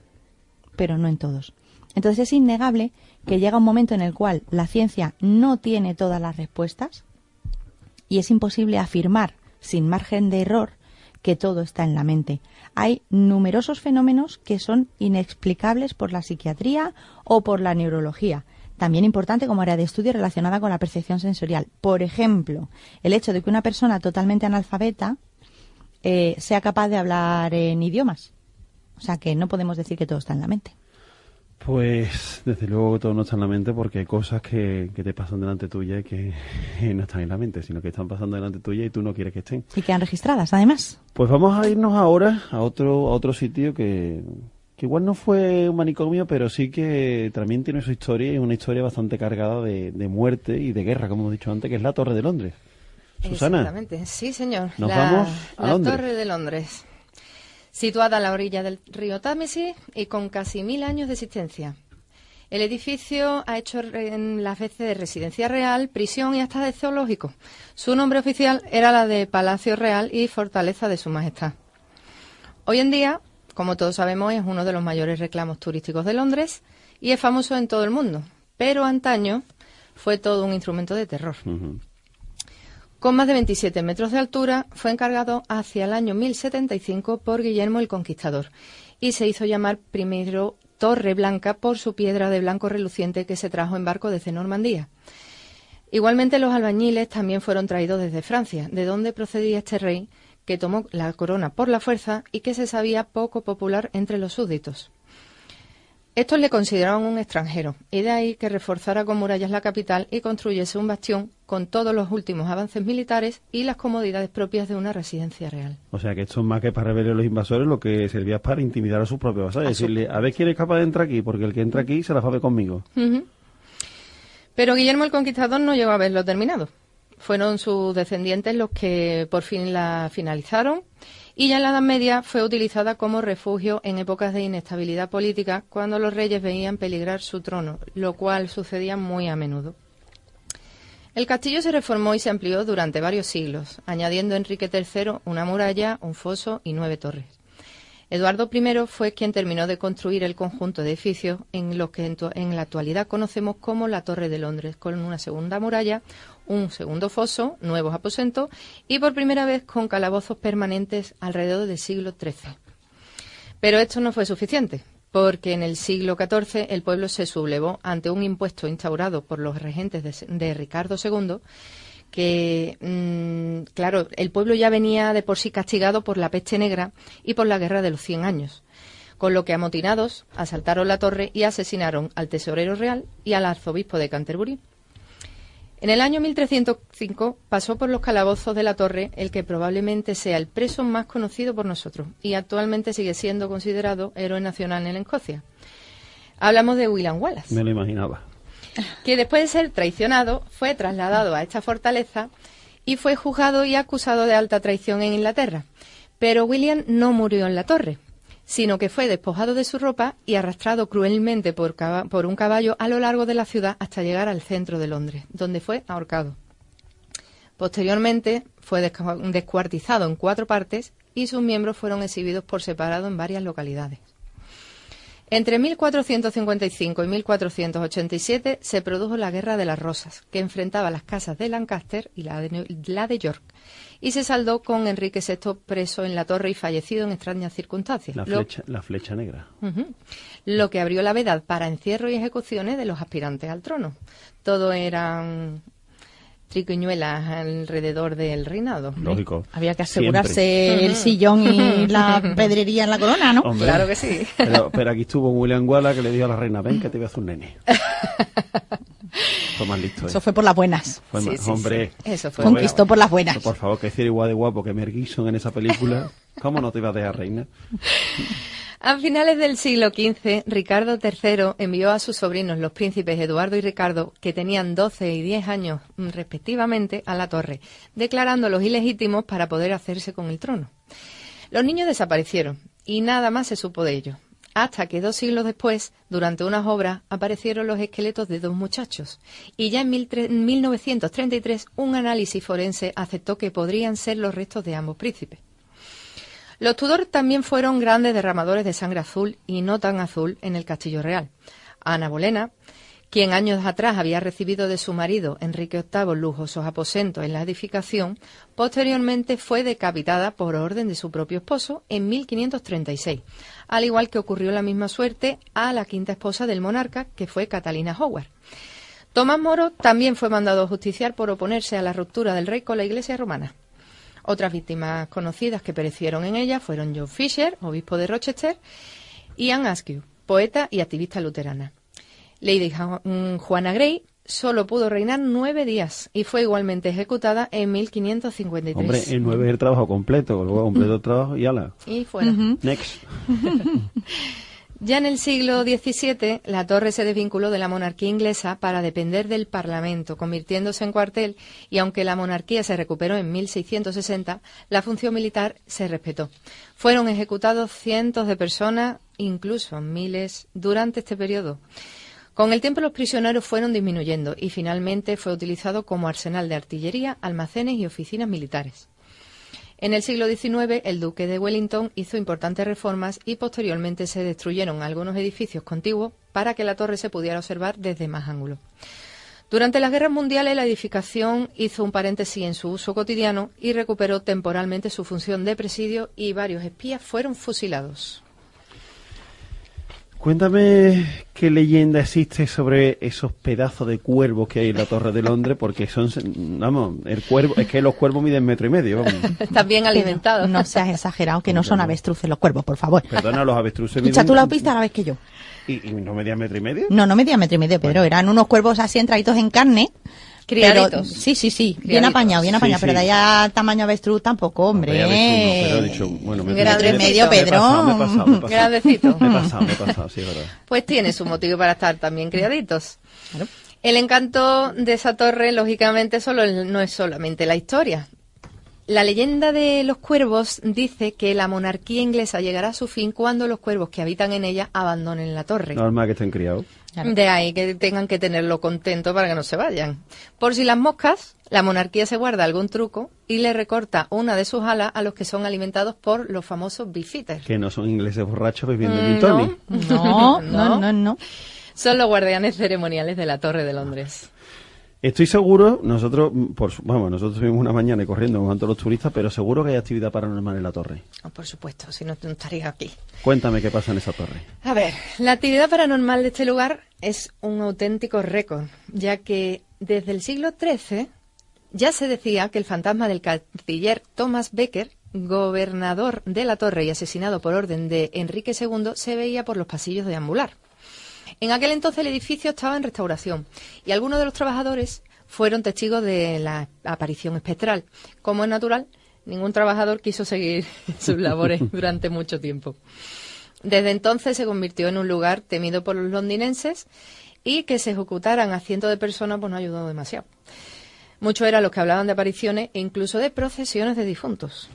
Entonces es innegable que llega un momento en el cual la ciencia no tiene todas las respuestas y es imposible afirmar sin margen de error que todo está en la mente. Hay numerosos fenómenos que son inexplicables por la psiquiatría o por la neurología. También importante como área de estudio relacionada con la percepción sensorial. Por ejemplo, el hecho de que una persona totalmente analfabeta sea capaz de hablar en idiomas. O sea que no podemos decir que todo está en la mente. Pues desde luego que todo no está en la mente, porque hay cosas que te pasan delante tuya y que no están en la mente, sino que están pasando delante tuya y tú no quieres que estén. Y quedan registradas, además. Pues vamos a irnos ahora a otro sitio que igual no fue un manicomio, pero sí que también tiene su historia, y una historia bastante cargada de muerte y de guerra, como hemos dicho antes, que es la Torre de Londres. Susana. Exactamente, sí señor. Nos vamos a Londres. La Torre de Londres. Situada a la orilla del río Támesis y con casi 1000 años de existencia. El edificio ha hecho en las veces de residencia real, prisión y hasta de zoológico. Su nombre oficial era la de Palacio Real y Fortaleza de Su Majestad. Hoy en día, como todos sabemos, es uno de los mayores reclamos turísticos de Londres y es famoso en todo el mundo. Pero antaño fue todo un instrumento de terror. Con más de 27 metros de altura, fue encargado hacia el año 1075 por Guillermo el Conquistador y se hizo llamar primero Torre Blanca por su piedra de blanco reluciente que se trajo en barco desde Normandía. Igualmente los albañiles también fueron traídos desde Francia, de donde procedía este rey que tomó la corona por la fuerza y que se sabía poco popular entre los súbditos. Estos le consideraban un extranjero, y de ahí que reforzara con murallas la capital y construyese un bastión con todos los últimos avances militares y las comodidades propias de una residencia real. O sea que esto es más que para rebelar a los invasores, lo que servía es para intimidar a sus propios vasallos. Decirle, a ver quién es capaz de entrar aquí, porque el que entra aquí se la va a ver conmigo. Pero Guillermo el Conquistador no llegó a verlo terminado. Fueron sus descendientes los que por fin la finalizaron, y ya en la Edad Media fue utilizada como refugio en épocas de inestabilidad política, cuando los reyes veían peligrar su trono, lo cual sucedía muy a menudo. El castillo se reformó y se amplió durante varios siglos, añadiendo Enrique III una muralla, un foso y 9 torres. Eduardo I fue quien terminó de construir el conjunto de edificios en los que en la actualidad conocemos como la Torre de Londres, con una segunda muralla, un segundo foso, nuevos aposentos y por primera vez con calabozos permanentes alrededor del siglo XIII. Pero esto no fue suficiente, porque en el siglo XIV el pueblo se sublevó ante un impuesto instaurado por los regentes de Ricardo II, que, claro, el pueblo ya venía de por sí castigado por la peste negra y por la guerra de los 100 años, con lo que amotinados asaltaron la torre y asesinaron al tesorero real y al arzobispo de Canterbury. En el año 1305 pasó por los calabozos de la torre el que probablemente sea el preso más conocido por nosotros y actualmente sigue siendo considerado héroe nacional en Escocia. Hablamos de William Wallace. Me lo imaginaba. Que después de ser traicionado fue trasladado a esta fortaleza y fue juzgado y acusado de alta traición en Inglaterra. Pero William no murió en la torre, sino que fue despojado de su ropa y arrastrado cruelmente por un caballo a lo largo de la ciudad hasta llegar al centro de Londres, donde fue ahorcado. Posteriormente fue descuartizado en 4 partes y sus miembros fueron exhibidos por separado en varias localidades. Entre 1455 y 1487 se produjo la Guerra de las Rosas, que enfrentaba las casas de Lancaster y la de York, y se saldó con Enrique VI preso en la torre y fallecido en extrañas circunstancias. La flecha negra. Lo que abrió la veda para encierro y ejecuciones de los aspirantes al trono. Todo eran triquiñuelas alrededor del reinado. Lógico. Había que asegurarse el sillón y la pedrería en la corona, ¿no? Hombre, claro que sí. Pero aquí estuvo William Wallace que le dijo a la reina, ven que te voy a hacer un nene. Fue más listo. Eso fue por las buenas. Hombre. Sí. Eso fue. Conquistó por las buenas. Por favor, que decir igual de guapo que Mel Gibson en esa película. ¿Cómo no te ibas a dejar reina? A finales del siglo XV, Ricardo III envió a sus sobrinos, los príncipes Eduardo y Ricardo, que tenían 12 y 10 años respectivamente, a la torre, declarándolos ilegítimos para poder hacerse con el trono. Los niños desaparecieron y nada más se supo de ellos, hasta que 2 siglos después, durante unas obras, aparecieron los esqueletos de 2 muchachos. Y ya en 1933, un análisis forense aceptó que podrían ser los restos de ambos príncipes. Los Tudor también fueron grandes derramadores de sangre azul y no tan azul en el Castillo Real. Ana Bolena, quien años atrás había recibido de su marido Enrique VIII lujosos aposentos en la edificación, posteriormente fue decapitada por orden de su propio esposo en 1536, al igual que ocurrió la misma suerte a la quinta esposa del monarca, que fue Catalina Howard. Tomás Moro también fue mandado a justiciar por oponerse a la ruptura del rey con la Iglesia romana. Otras víctimas conocidas que perecieron en ella fueron John Fisher, obispo de Rochester, y Anne Askew, poeta y activista luterana. Lady Juana Grey solo pudo reinar 9 días y fue igualmente ejecutada en 1553. Hombre, en 9 es el trabajo completo, luego completo el trabajo y ala. Y fuera. Next. Ya en el siglo XVII, la torre se desvinculó de la monarquía inglesa para depender del Parlamento, convirtiéndose en cuartel, y aunque la monarquía se recuperó en 1660, la función militar se respetó. Fueron ejecutados cientos de personas, incluso miles, durante este periodo. Con el tiempo los prisioneros fueron disminuyendo y finalmente fue utilizado como arsenal de artillería, almacenes y oficinas militares. En el siglo XIX, el duque de Wellington hizo importantes reformas y posteriormente se destruyeron algunos edificios contiguos para que la torre se pudiera observar desde más ángulos. Durante las guerras mundiales, la edificación hizo un paréntesis en su uso cotidiano y recuperó temporalmente su función de presidio y varios espías fueron fusilados. Cuéntame qué leyenda existe sobre esos pedazos de cuervos que hay en la Torre de Londres, porque son, vamos, el cuervo, es que los cuervos miden 1,5 metros, vamos. Están bien alimentados. No seas exagerado, que no son avestruces los cuervos, por favor. Perdona, los avestruces Escucha, tú la has visto a la vez que yo. ¿Y no medían 1,5 metros? No medían 1,5 metros, Pedro. Eran unos cuervos así entraditos en carne. Criaditos. Pero, sí. Criaditos. Bien apañado. Sí, pero de allá tamaño avestruz tampoco, hombre. Pero he dicho, bueno, un metro y medio, Pedro. Me he pasado. Grandecito. Me he pasado, sí, es verdad. Pues tiene su motivo para estar también criaditos. Claro. El encanto de esa torre, lógicamente, no es solamente la historia. La leyenda de los cuervos dice que la monarquía inglesa llegará a su fin cuando los cuervos que habitan en ella abandonen la torre. Normal que estén criados. Claro. De ahí que tengan que tenerlo contento para que no se vayan. Por si las moscas, la monarquía se guarda algún truco y le recorta una de sus alas a los que son alimentados por los famosos beefeaters. Que no son ingleses borrachos bebiendo gin tonic. No. Son los guardianes ceremoniales de la Torre de Londres. Estoy seguro, nosotros tuvimos una mañana corriendo con todos los turistas, pero seguro que hay actividad paranormal en la torre. Oh, por supuesto, si no, no estaría aquí. Cuéntame qué pasa en esa torre. A ver, la actividad paranormal de este lugar es un auténtico récord, ya que desde el siglo XIII ya se decía que el fantasma del canciller Thomas Becket, gobernador de la torre y asesinado por orden de Enrique II, se veía por los pasillos deambular. En aquel entonces el edificio estaba en restauración y algunos de los trabajadores fueron testigos de la aparición espectral. Como es natural, ningún trabajador quiso seguir sus labores durante mucho tiempo. Desde entonces se convirtió en un lugar temido por los londinenses y que se ejecutaran a cientos de personas pues no ayudó demasiado. Muchos eran los que hablaban de apariciones e incluso de procesiones de difuntos.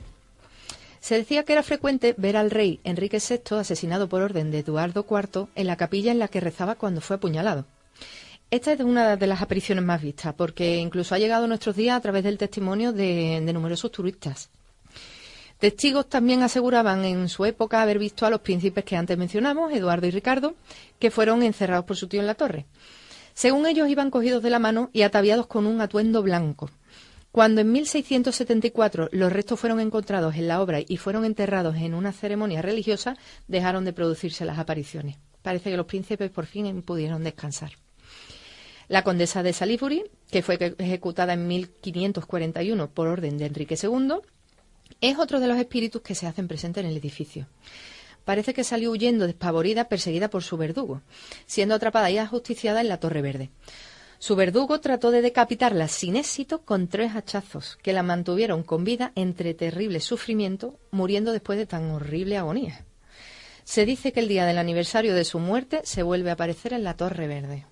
Se decía que era frecuente ver al rey Enrique VI asesinado por orden de Eduardo IV en la capilla en la que rezaba cuando fue apuñalado. Esta es una de las apariciones más vistas, porque incluso ha llegado a nuestros días a través del testimonio de numerosos turistas. Testigos también aseguraban en su época haber visto a los príncipes que antes mencionamos, Eduardo y Ricardo, que fueron encerrados por su tío en la torre. Según ellos, iban cogidos de la mano y ataviados con un atuendo blanco. Cuando en 1674 los restos fueron encontrados en la obra y fueron enterrados en una ceremonia religiosa, dejaron de producirse las apariciones. Parece que los príncipes por fin pudieron descansar. La condesa de Salisbury, que fue ejecutada en 1541 por orden de Enrique II, es otro de los espíritus que se hacen presentes en el edificio. Parece que salió huyendo despavorida, perseguida por su verdugo, siendo atrapada y ajusticiada en la Torre Verde. Su verdugo trató de decapitarla sin éxito con 3 hachazos, que la mantuvieron con vida entre terrible sufrimiento, muriendo después de tan horrible agonía. Se dice que el día del aniversario de su muerte se vuelve a aparecer en la Torre Verde.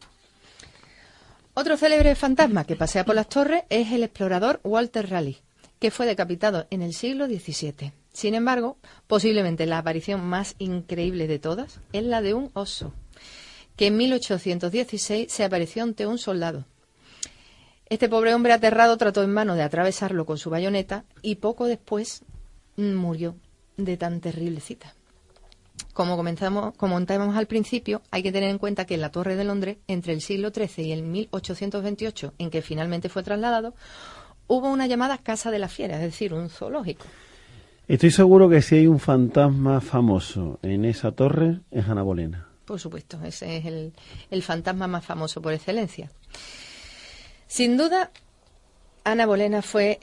Otro célebre fantasma que pasea por las torres es el explorador Walter Raleigh, que fue decapitado en el siglo XVII. Sin embargo, posiblemente la aparición más increíble de todas es la de un oso, que en 1816 se apareció ante un soldado. Este pobre hombre aterrado trató en vano de atravesarlo con su bayoneta y poco después murió de tan terrible cita. Como comentábamos al principio, hay que tener en cuenta que en la Torre de Londres, entre el siglo XIII y el 1828, en que finalmente fue trasladado, hubo una llamada Casa de la Fiera, es decir, un zoológico. Estoy seguro que si hay un fantasma famoso en esa torre, es Ana Bolena. Por supuesto, ese es el fantasma más famoso por excelencia. Sin duda, Ana Bolena fue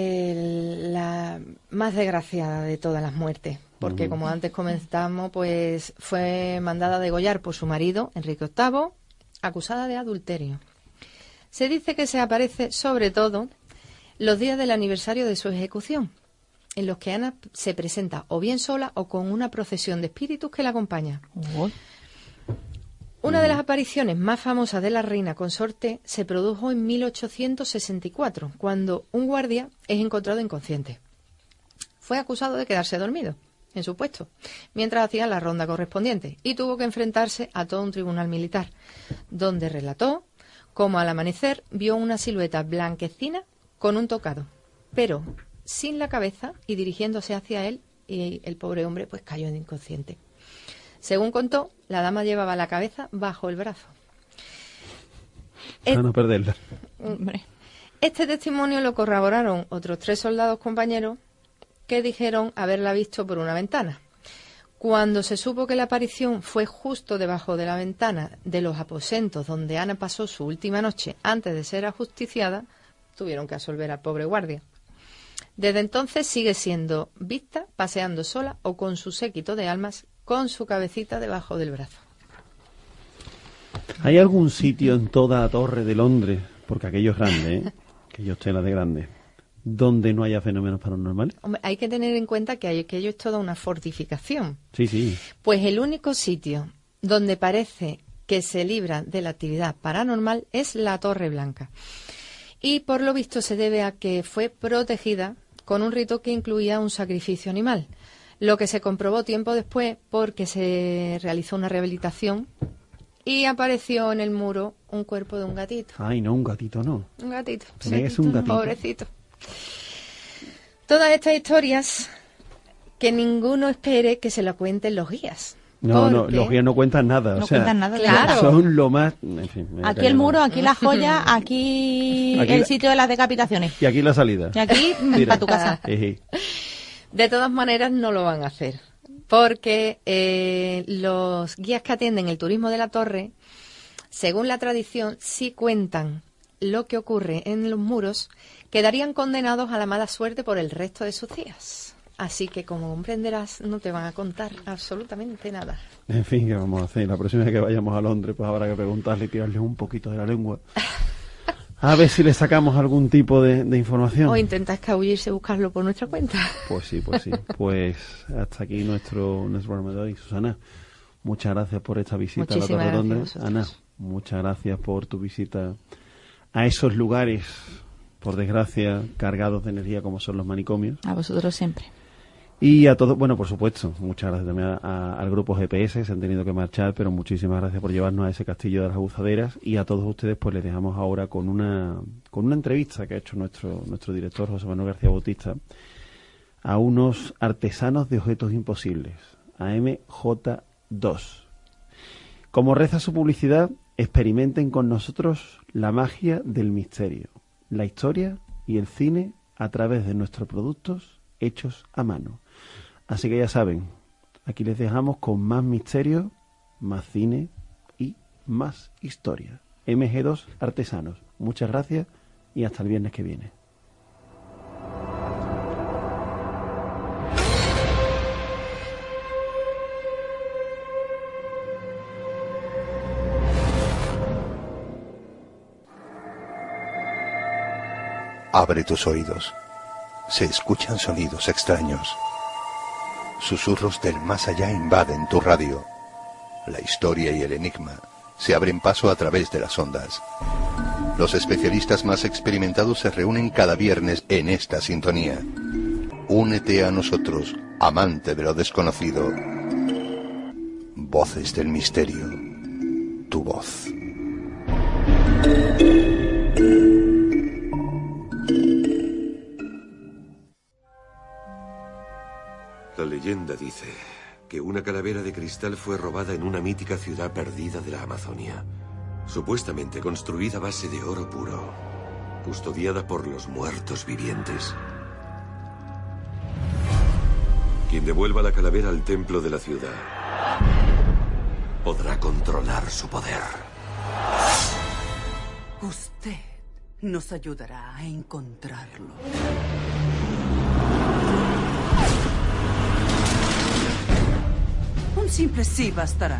la más desgraciada de todas las muertes, porque como antes comentábamos, pues fue mandada a degollar por su marido, Enrique VIII, acusada de adulterio. Se dice que se aparece sobre todo los días del aniversario de su ejecución, en los que Ana se presenta o bien sola o con una procesión de espíritus que la acompaña. Una de las apariciones más famosas de la reina consorte se produjo en 1864, cuando un guardia es encontrado inconsciente. Fue acusado de quedarse dormido en su puesto, mientras hacía la ronda correspondiente, y tuvo que enfrentarse a todo un tribunal militar, donde relató cómo al amanecer vio una silueta blanquecina con un tocado, pero sin la cabeza y dirigiéndose hacia él, y el pobre hombre pues cayó inconsciente. Según contó, la dama llevaba la cabeza bajo el brazo. Para no perderla. Este testimonio lo corroboraron otros 3 soldados compañeros que dijeron haberla visto por una ventana. Cuando se supo que la aparición fue justo debajo de la ventana de los aposentos donde Ana pasó su última noche antes de ser ajusticiada, tuvieron que absolver al pobre guardia. Desde entonces sigue siendo vista paseando sola o con su séquito de almas, con su cabecita debajo del brazo. ¿Hay algún sitio en toda la Torre de Londres, porque aquello es grande, aquello es tela de grande, donde no haya fenómenos paranormales? Hombre, hay que tener en cuenta que aquello es toda una fortificación. Sí, sí. Pues el único sitio donde parece que se libra de la actividad paranormal es la Torre Blanca. Y por lo visto se debe a que fue protegida con un rito que incluía un sacrificio animal, lo que se comprobó tiempo después porque se realizó una rehabilitación y apareció en el muro un cuerpo de un gatito. Ay, no, un gatito no. Un gatito. Es un gatito. Pobrecito. Todas estas historias, que ninguno espere que se la cuenten los guías. No, los guías no cuentan nada. No o sea, cuentan nada. Claro. Son lo más... En fin, Aquí el muro, aquí la joya, aquí el sitio de las decapitaciones. Y aquí la salida. Y aquí, para tu casa. De todas maneras, no lo van a hacer. Porque los guías que atienden el turismo de la torre, según la tradición, si cuentan lo que ocurre en los muros, quedarían condenados a la mala suerte por el resto de sus días. Así que, como comprenderás, no te van a contar absolutamente nada. En fin, ¿qué vamos a hacer? La próxima vez que vayamos a Londres, pues habrá que preguntarle y tirarle un poquito de la lengua. A ver si le sacamos algún tipo de información. O intenta escabullirse y buscarlo por nuestra cuenta. Pues sí. Pues hasta aquí nuestro programa de hoy. Susana, muchas gracias por esta visita a la Torre Londres. Ana, muchas gracias por tu visita a esos lugares, por desgracia, cargados de energía como son los manicomios. A vosotros siempre. Y a todos, bueno, por supuesto, muchas gracias también al grupo GPS, se han tenido que marchar, pero muchísimas gracias por llevarnos a ese castillo de las aguzaderas, y a todos ustedes pues les dejamos ahora con una entrevista que ha hecho nuestro director José Manuel García Bautista a unos artesanos de objetos imposibles, a MJ2. Como reza su publicidad, experimenten con nosotros la magia del misterio, la historia y el cine a través de nuestros productos hechos a mano. Así que ya saben, aquí les dejamos con más misterio, más cine y más historia. MG2 Artesanos. Muchas gracias y hasta el viernes que viene. Abre tus oídos. Se escuchan sonidos extraños. Susurros del más allá invaden tu radio. La historia y el enigma se abren paso a través de las ondas. Los especialistas más experimentados se reúnen cada viernes en esta sintonía. Únete a nosotros, amante de lo desconocido. Voces del misterio. Tu voz. La leyenda dice que una calavera de cristal fue robada en una mítica ciudad perdida de la Amazonia, supuestamente construida a base de oro puro, custodiada por los muertos vivientes. Quien devuelva la calavera al templo de la ciudad podrá controlar su poder. Usted nos ayudará a encontrarlo. Un simple sí bastará.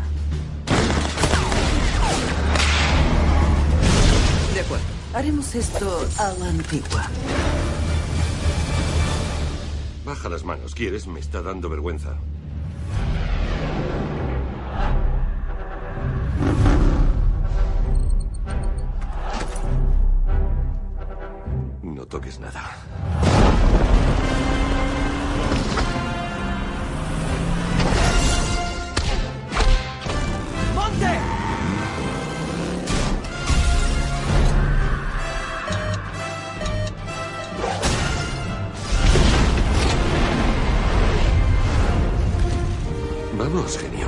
De acuerdo, haremos esto a la antigua. Baja las manos, ¿quieres? Me está dando vergüenza. No toques nada. Vamos, genio.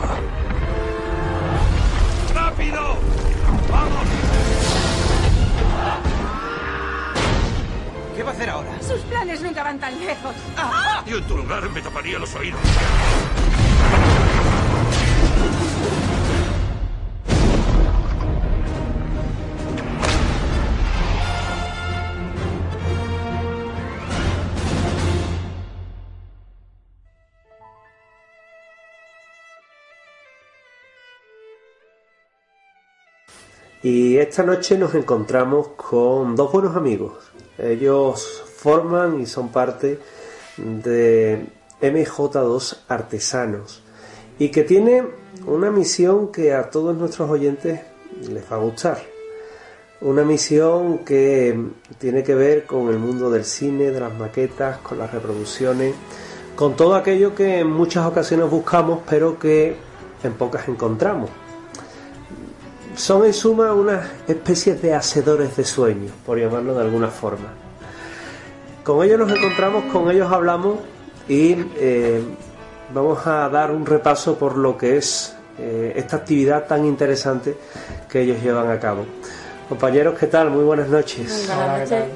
¡Rápido! ¡Vamos! ¿Qué va a hacer ahora? Sus planes nunca van tan lejos. Yo en tu lugar me taparía los oídos. Y esta noche nos encontramos con dos buenos amigos. Ellos forman y son parte de MJ2 Artesanos y que tiene una misión que a todos nuestros oyentes les va a gustar. Una misión que tiene que ver con el mundo del cine, de las maquetas, con las reproducciones, con todo aquello que en muchas ocasiones buscamos, pero que en pocas encontramos. Son en suma unas especies de hacedores de sueños, por llamarlo de alguna forma. Con ellos nos encontramos, con ellos hablamos y vamos a dar un repaso por lo que es esta actividad tan interesante que ellos llevan a cabo. Compañeros, ¿qué tal? Muy buenas noches. Buenas noches.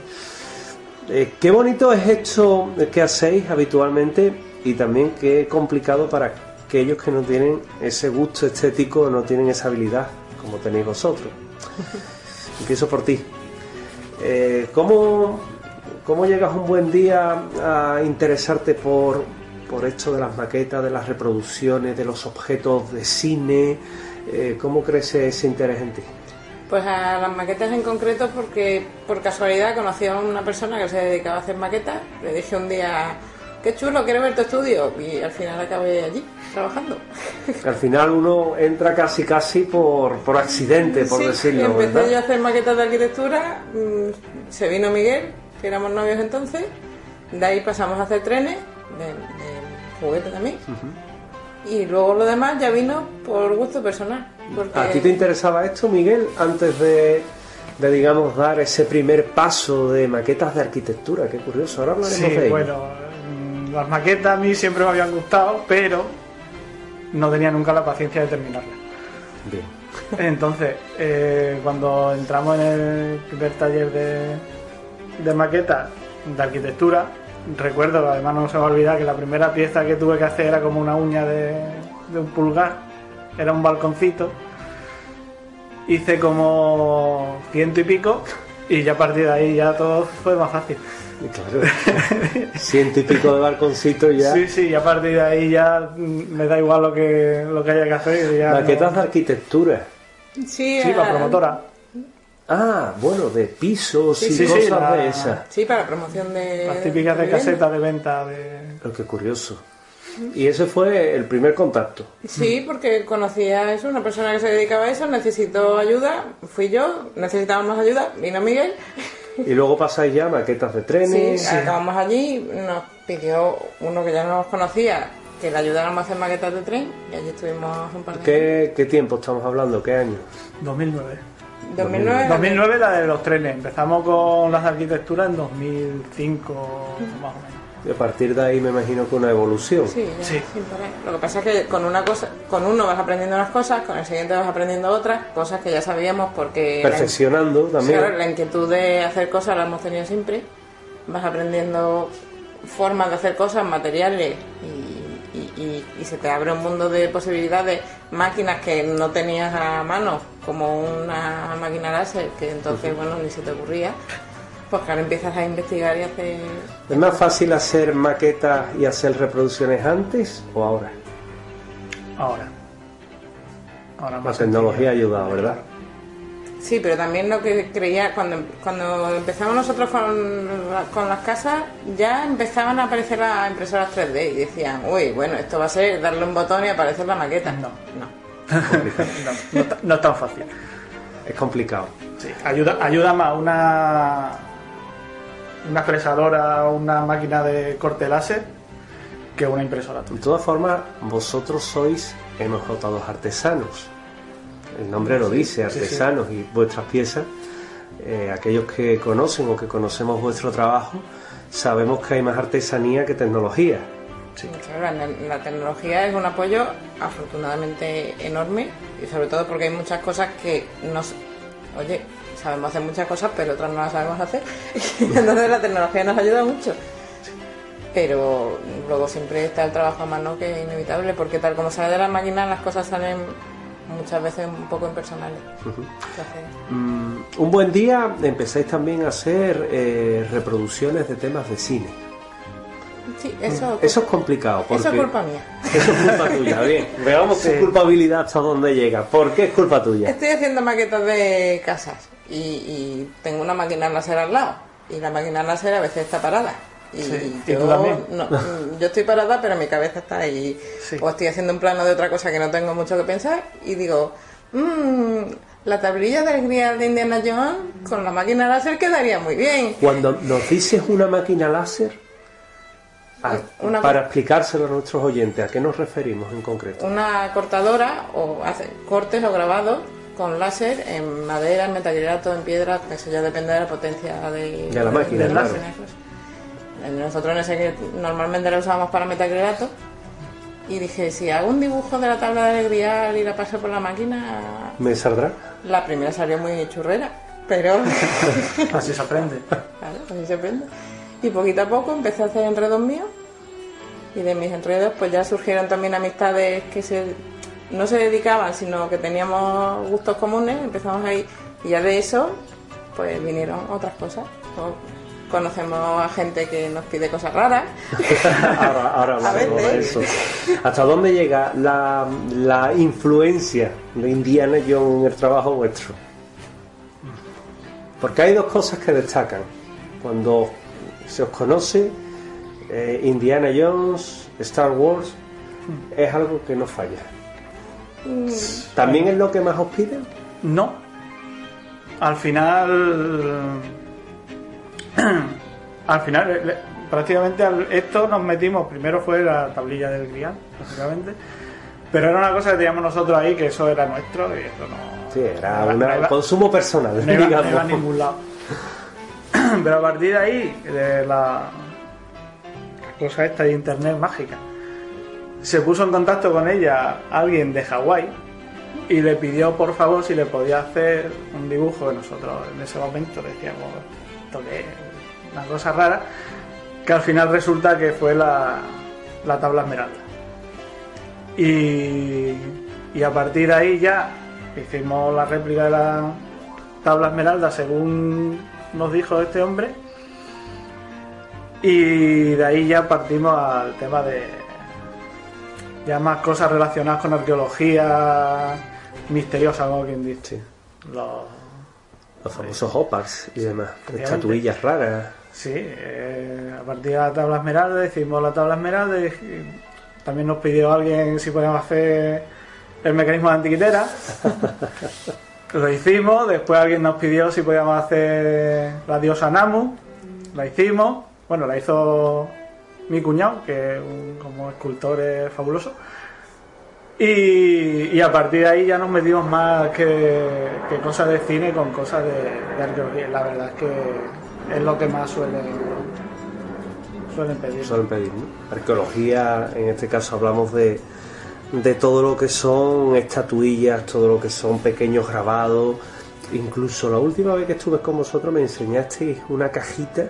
Qué bonito es esto que hacéis habitualmente y también qué complicado para aquellos que no tienen ese gusto estético, no tienen esa habilidad como tenéis vosotros. Empiezo por ti. ¿Cómo llegas un buen día a interesarte por esto de las maquetas, de las reproducciones, de los objetos de cine? ¿Cómo crece ese interés en ti? Pues a las maquetas en concreto porque por casualidad conocí a una persona que se dedicaba a hacer maquetas. Le dije un día, qué chulo, quiero ver tu estudio, y al final acabé allí trabajando. Al final uno entra casi por accidente, por decirlo, empecé ¿verdad? yo a hacer maquetas de arquitectura, se vino Miguel, que éramos novios entonces, de ahí pasamos a hacer trenes, de juguete también, y luego lo demás ya vino por gusto personal. Porque... ¿A ti te interesaba esto, Miguel, antes de digamos, dar ese primer paso de maquetas de arquitectura? Qué curioso, ahora hablaremos de ello. Bueno, las maquetas a mí siempre me habían gustado, pero no tenía nunca la paciencia de terminarlas. Bien. Entonces, cuando entramos en el primer taller de maquetas de arquitectura, recuerdo, además no se me va a olvidar, que la primera pieza que tuve que hacer era como una uña de un pulgar, era un balconcito. Hice como 100 y pico y ya a partir de ahí ya todo fue más fácil. Claro, 100 y pico de balconcitos ya. Sí, y a partir de ahí ya me da igual lo que haya que hacer. Ya maquetas de arquitectura. Sí, para promotora. Ah, bueno, de pisos y cosas de esas. Sí, para promoción de... Las típicas de caseta de venta. Pero qué curioso. Y ese fue el primer contacto. Sí, porque conocí a eso, una persona que se dedicaba a eso, necesitó ayuda, fui yo, necesitábamos ayuda, vino Miguel. Y luego pasáis ya maquetas de trenes. Sí, acabamos allí, nos pidió uno que ya no nos conocía que le ayudáramos a hacer maquetas de tren y allí estuvimos un par de años. ¿Qué tiempo estamos hablando? ¿Qué año? 2009. 2009 la de los trenes. Empezamos con las arquitecturas en 2005 más o menos. Y a partir de ahí me imagino que una evolución. Sí. Sin parar. Lo que pasa es que con uno vas aprendiendo unas cosas, con el siguiente vas aprendiendo otras, cosas que ya sabíamos porque... Perfeccionando también. Claro, la inquietud de hacer cosas la hemos tenido siempre. Vas aprendiendo formas de hacer cosas, materiales y se te abre un mundo de posibilidades, máquinas que no tenías a mano, como una máquina láser, que entonces, bueno, ni se te ocurría. Pues claro, empiezas a investigar y hacer... ¿Es más fácil hacer maquetas y hacer reproducciones antes o ahora? Ahora La tecnología ha ayudado, ¿verdad? Sí, pero también lo que creía, cuando empezamos nosotros con las casas, ya empezaban a aparecer las impresoras 3D y decían, uy, bueno, esto va a ser darle un botón y aparecer la maqueta. No es tan fácil. Es complicado. Sí, ayuda más una fresadora o una máquina de corte láser que una impresora. De todas formas, vosotros sois MJ2 artesanos. El nombre lo dice, artesanos, sí. Y vuestras piezas, aquellos que conocen o que conocemos vuestro trabajo, sabemos que hay más artesanía que tecnología. Sí. Claro, la tecnología es un apoyo afortunadamente enorme y sobre todo porque hay muchas cosas que oye, sabemos hacer muchas cosas pero otras no las sabemos hacer entonces la tecnología nos ayuda mucho, pero luego siempre está el trabajo a mano, que es inevitable porque tal como sale de la máquina las cosas salen muchas veces un poco impersonales. Un buen día empezáis también a hacer reproducciones de temas de cine. Sí, eso es complicado. Porque eso es culpa mía. Eso es culpa tuya, bien. Veamos tu culpabilidad hasta dónde llega. ¿Por qué es culpa tuya? Estoy haciendo maquetas de casas y tengo una máquina láser al lado. Y la máquina láser a veces está parada. Y yo estoy parada, pero mi cabeza está ahí. Sí. O estoy haciendo un plano de otra cosa que no tengo mucho que pensar y digo, la tablilla del grial de Indiana Jones con la máquina láser quedaría muy bien. Cuando nos dices una máquina láser, para explicárselo a nuestros oyentes, ¿a qué nos referimos en concreto? Una cortadora, o hace cortes o grabados con láser en madera, en metacrilato, en piedra, que eso ya depende de la potencia de la máquina, del claro. láser. Nosotros en ese que normalmente la usábamos para metacrilato, y dije, si hago un dibujo de la tabla del grial y la paso por la máquina, ¿me saldrá? La primera salió muy churrera, pero así se aprende. Claro, así se aprende. Y poquito a poco empecé a hacer enredos míos, y de mis enredos pues ya surgieron también amistades que no se dedicaban, sino que teníamos gustos comunes. Empezamos ahí, y ya de eso pues vinieron otras cosas. Conocemos a gente que nos pide cosas raras. ahora hablamos de eso. ¿Hasta dónde llega la influencia de Indiana Jones en el trabajo vuestro? Porque hay dos cosas que destacan cuando se os conoce. Indiana Jones, Star Wars, es algo que no falla. ¿También es lo que más os piden? No. Al final, prácticamente esto nos metimos. Primero fue la tablilla del grial, básicamente. Pero era una cosa que teníamos nosotros ahí, que eso era nuestro y eso no. Sí, era un consumo personal. No iba a ningún lado. Pero a partir de ahí, de la cosa esta de internet mágica, se puso en contacto con ella alguien de Hawái y le pidió por favor si le podía hacer un dibujo, que nosotros en ese momento decíamos esto que es una cosa rara, que al final resulta que fue la tabla esmeralda. Y a partir de ahí ya hicimos la réplica de la tabla esmeralda según nos dijo este hombre, y de ahí ya partimos al tema de ya más cosas relacionadas con arqueología misteriosa, como quien dice. Los famosos hoppers y demás, estatuillas raras. Sí, a partir de la tabla esmeralda hicimos la tabla esmeralda, y también nos pidió alguien si podíamos hacer el mecanismo de antiquitera. Lo hicimos. Después alguien nos pidió si podíamos hacer la diosa Namu. La hicimos. Bueno, la hizo mi cuñado, que como escultor es fabuloso. Y a partir de ahí ya nos metimos más que cosas de cine con cosas de arqueología. La verdad es que es lo que más suelen pedir. Suelen pedir, ¿no? Arqueología, en este caso hablamos de todo lo que son estatuillas, todo lo que son pequeños grabados. Incluso la última vez que estuve con vosotros me enseñasteis una cajita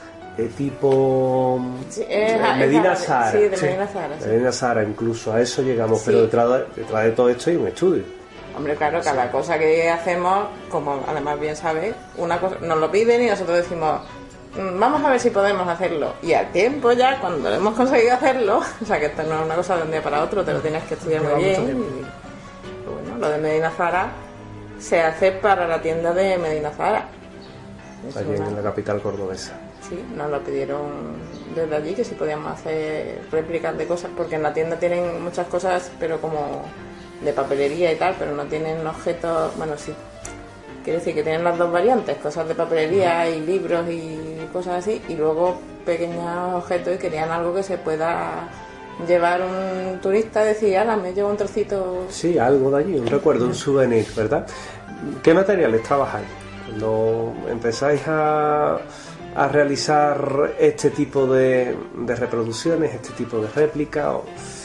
tipo Medina Sahara. Sí, de Medina Sahara. Sí. Medina Sahara, incluso a eso llegamos, sí. Pero detrás de todo esto hay un estudio. Hombre, claro, cada cosa que hacemos, como además bien sabes, una cosa nos lo piden y nosotros decimos, vamos a ver si podemos hacerlo. Y al tiempo ya, cuando hemos conseguido hacerlo, o sea que esto no es una cosa de un día para otro, te lo tienes que estudiar muy bien. Y, bueno, lo de Medina Sahara se hace para la tienda de Medina Sahara. Allí en la capital cordobesa. Sí, nos lo pidieron desde allí, que si podíamos hacer réplicas de cosas, porque en la tienda tienen muchas cosas, pero como de papelería y tal, pero no tienen objetos, bueno, sí, quiere decir que tienen las dos variantes, cosas de papelería y libros y cosas así, y luego pequeños objetos, y querían algo que se pueda llevar un turista, decir, ala, me llevo un trocito. Sí, algo de allí, un recuerdo, un souvenir, ¿verdad? ¿Qué materiales trabajáis? Cuando empezáis a realizar este tipo de reproducciones, este tipo de réplicas,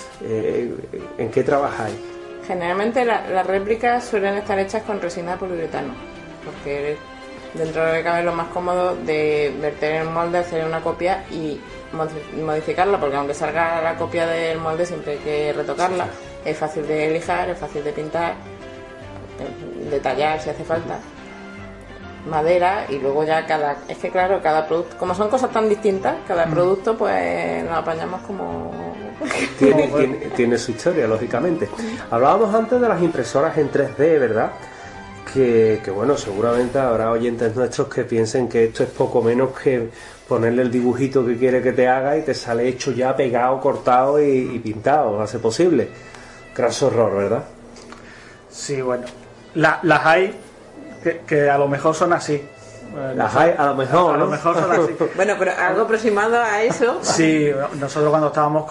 ¿en qué trabajáis? Generalmente las réplicas suelen estar hechas con resina de poliuretano, porque dentro de lo que cabe es lo más cómodo de verter en el molde, hacer una copia y modificarla, porque aunque salga la copia del molde siempre hay que retocarla. Sí. Es fácil de lijar, es fácil de pintar, detallar si hace falta, madera, y luego ya cada producto, como son cosas tan distintas, cada producto pues nos apañamos como tiene su historia, lógicamente. Hablábamos antes de las impresoras en 3D, ¿verdad? Que bueno, seguramente habrá oyentes nuestros que piensen que esto es poco menos que ponerle el dibujito que quiere que te haga y te sale hecho ya, pegado, cortado y pintado, a ser posible. Craso error, ¿verdad? Sí, bueno, Las hay que a lo mejor son así. Las hay, a lo mejor, a ¿no? lo mejor son así. Bueno, pero algo aproximado a eso. Sí, nosotros cuando estábamos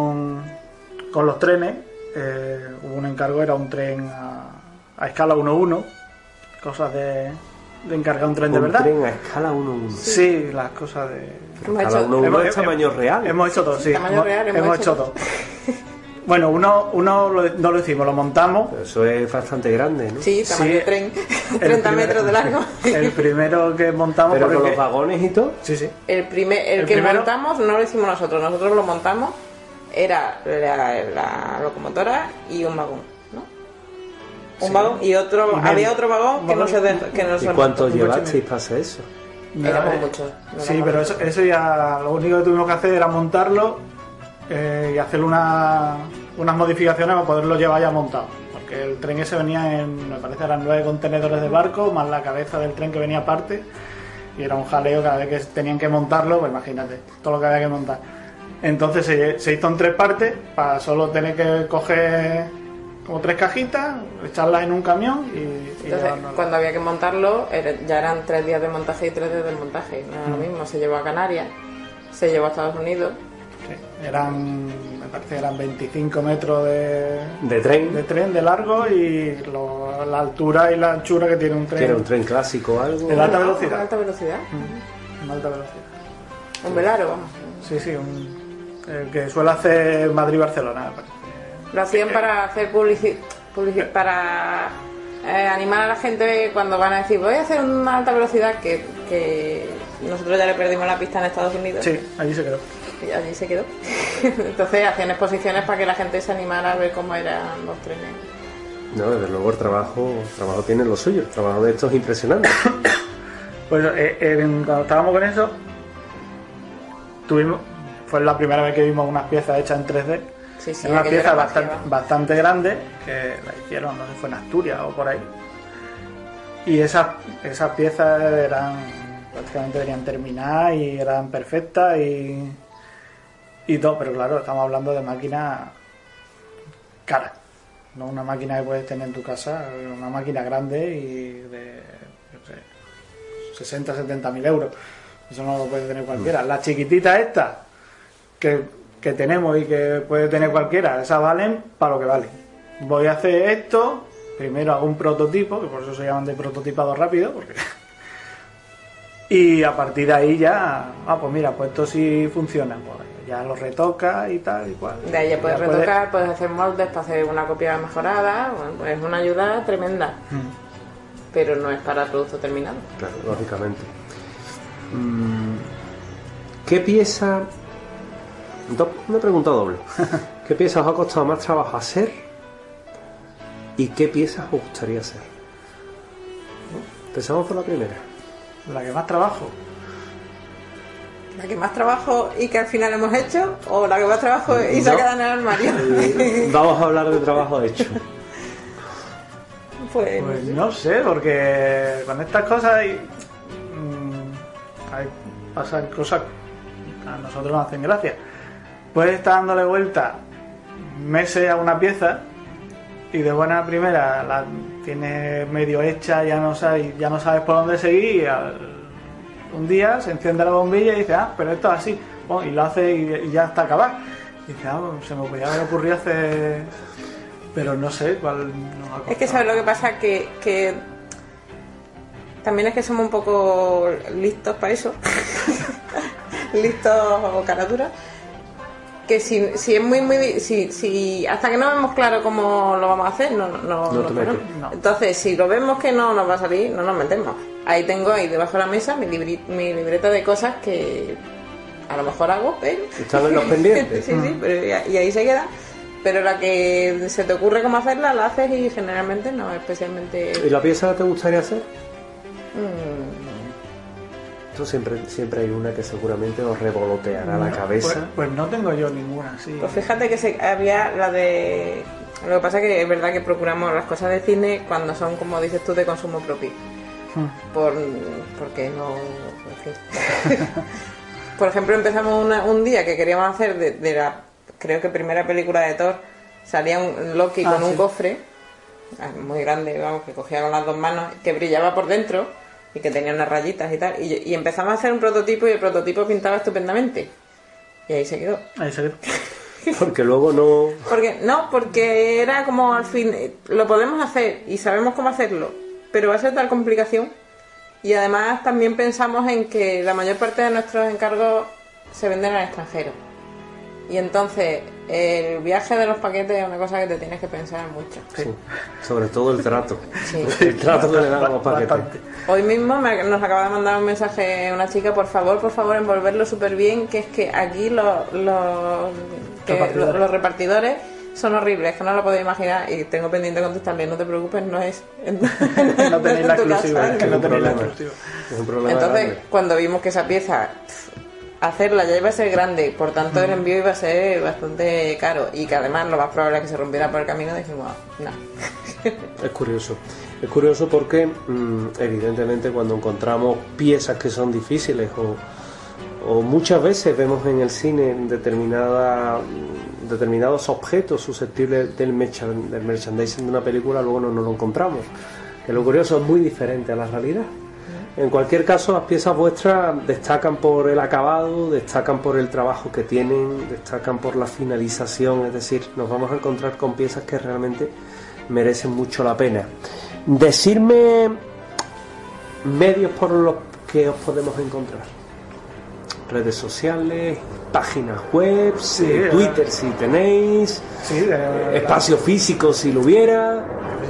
con los trenes, hubo un encargo, era un tren a escala 1:1, cosas de encargar un tren de verdad. Un tren a escala 1:1. Sí, las cosas de... Escala 1:1 es tamaño real. Hemos hecho todo, sí. Tamaño real, hemos hecho todo. Bueno, uno no lo hicimos, lo montamos. Pero eso es bastante grande, ¿no? Sí, tamaño de tren. 30 metros de largo. El primero que montamos... ¿Pero con los vagones y todo? Sí, sí. El que primero... montamos no lo hicimos nosotros lo montamos, era la locomotora y un vagón, ¿no? Un vagón y otro, había otro vagón que no se dejó. ¿Y cuánto llevasteis para hacer eso? Éramos muchos. Sí, pero eso ya lo único que tuvimos que hacer era montarlo y hacer unas modificaciones para poderlo llevar ya montado. Porque el tren ese venía me parece eran 9 contenedores de barco, más la cabeza del tren que venía aparte, y era un jaleo cada vez que tenían que montarlo, pues imagínate, todo lo que había que montar. Entonces se hizo en 3 partes, para solo tener que coger como 3 cajitas, echarlas en un camión y entonces, cuando había que montarlo, ya eran 3 días de montaje y 3 días de montaje. No era lo mismo, se llevó a Canarias, se llevó a Estados Unidos. Sí, me parece que eran 25 metros de tren de largo y la altura y la anchura que tiene un tren. ¿Tiene un tren clásico o algo? De alta velocidad. ¿Alta velocidad? En alta velocidad. Un velaro, vamos. Sí, el que suele hacer Madrid-Barcelona, me parece. Lo hacían para hacer para animar a la gente cuando van a decir voy a hacer una alta velocidad, que nosotros ya le perdimos la pista en Estados Unidos. Sí, allí se quedó. Y allí se quedó. Entonces hacían exposiciones para que la gente se animara a ver cómo eran los trenes. No, desde luego el trabajo tiene lo suyo. El trabajo de esto es impresionante. Pues cuando estábamos con eso, fue la primera vez que vimos unas piezas hechas en 3D. Sí, era una pieza bastante grande, que la hicieron, no sé, fue en Asturias o por ahí. Y esas piezas prácticamente venían terminadas y eran perfectas y todo, pero claro, estamos hablando de máquinas caras, no una máquina que puedes tener en tu casa, una máquina grande y de 60-70 mil euros. Eso no lo puede tener cualquiera. La chiquitita esta que tenemos y que puede tener cualquiera, esas valen para lo que valen. Voy a hacer esto, primero hago un prototipo, que por eso se llaman de prototipado rápido, y a partir de ahí ya, pues mira, pues esto sí funciona, pues ya lo retoca y tal y cual. De ahí ya puedes retocar, puedes hacer moldes para hacer una copia mejorada, bueno, pues es una ayuda tremenda, pero no es para el producto terminado. Claro, lógicamente. ¿Qué pieza? Una pregunta doble. ¿Qué pieza os ha costado más trabajo hacer y qué piezas os gustaría hacer? Empezamos por la primera. La que más trabajo. ¿La que más trabajo y que al final hemos hecho? ¿O la que más trabajo y se ha quedado en el armario? Vamos a hablar de trabajo hecho. Pues no sé, porque con estas cosas pasan cosas que a nosotros nos hacen gracia. Puedes estar dándole vuelta meses a una pieza y de buena primera la tienes medio hecha, ya no sabes por dónde seguir, y un día se enciende la bombilla y dices, pero esto es así, y lo hace y ya está acabado. Y dices, se me podía haber ocurrido hacer, pero no sé cuál nos ha costado. Es que sabes lo que pasa, que también es que somos un poco listos para eso. Listos o caraduras. Que si es si hasta que no vemos claro cómo lo vamos a hacer, no. Entonces, si lo vemos que no nos va a salir, no nos metemos. Ahí tengo debajo de la mesa mi libreta de cosas que a lo mejor hago, pero están en los pendientes. sí, pero y ahí se queda. Pero la que se te ocurre cómo hacerla, la haces y generalmente no especialmente. ¿Y la pieza te gustaría hacer? Tú siempre hay una que seguramente os revoloteará la cabeza. Pues no tengo yo ninguna, sí. Pues fíjate que había la de... Lo que pasa es que es verdad que procuramos las cosas de cine cuando son, como dices tú, de consumo propio. Porque no... En fin. Por ejemplo, empezamos un día que queríamos hacer de la, creo que primera película de Thor, salía un Loki con un cofre muy grande, vamos, que cogía con las dos manos, que brillaba por dentro y que tenía unas rayitas y tal. Y empezamos a hacer un prototipo y el prototipo pintaba estupendamente. Y ahí se quedó. Ahí se quedó. Porque luego no... Porque era como al fin, lo podemos hacer y sabemos cómo hacerlo, pero va a ser tal complicación. Y además también pensamos en que la mayor parte de nuestros encargos se venden al extranjero. Y entonces el viaje de los paquetes es una cosa que te tienes que pensar mucho. Sí. Sobre todo el trato. Sí. El trato que le dan a los paquetes. Hoy mismo nos acaba de mandar un mensaje una chica, por favor, envolverlo súper bien, que es que aquí los repartidores son horribles, que no lo podéis imaginar, y tengo pendiente de contestarle, no te preocupes, no es no tenéis la exclusiva, es que no tenéis la exclusiva. Es un problema entonces grande. cuando vimos que esa pieza hacerla ya iba a ser grande, por tanto el envío iba a ser bastante caro, y que además lo más probable es que se rompiera por el camino, dijimos no. Es curioso porque evidentemente cuando encontramos piezas que son difíciles o muchas veces vemos en el cine determinados objetos susceptibles del merchandising de una película, luego no lo encontramos. Que lo curioso es muy diferente a la realidad. En cualquier caso, las piezas vuestras destacan por el acabado, destacan por el trabajo que tienen, destacan por la finalización, es decir, nos vamos a encontrar con piezas que realmente merecen mucho la pena. Decirme medios por los que os podemos encontrar. Redes sociales, páginas web, Twitter si tenéis, espacio físico si lo hubiera.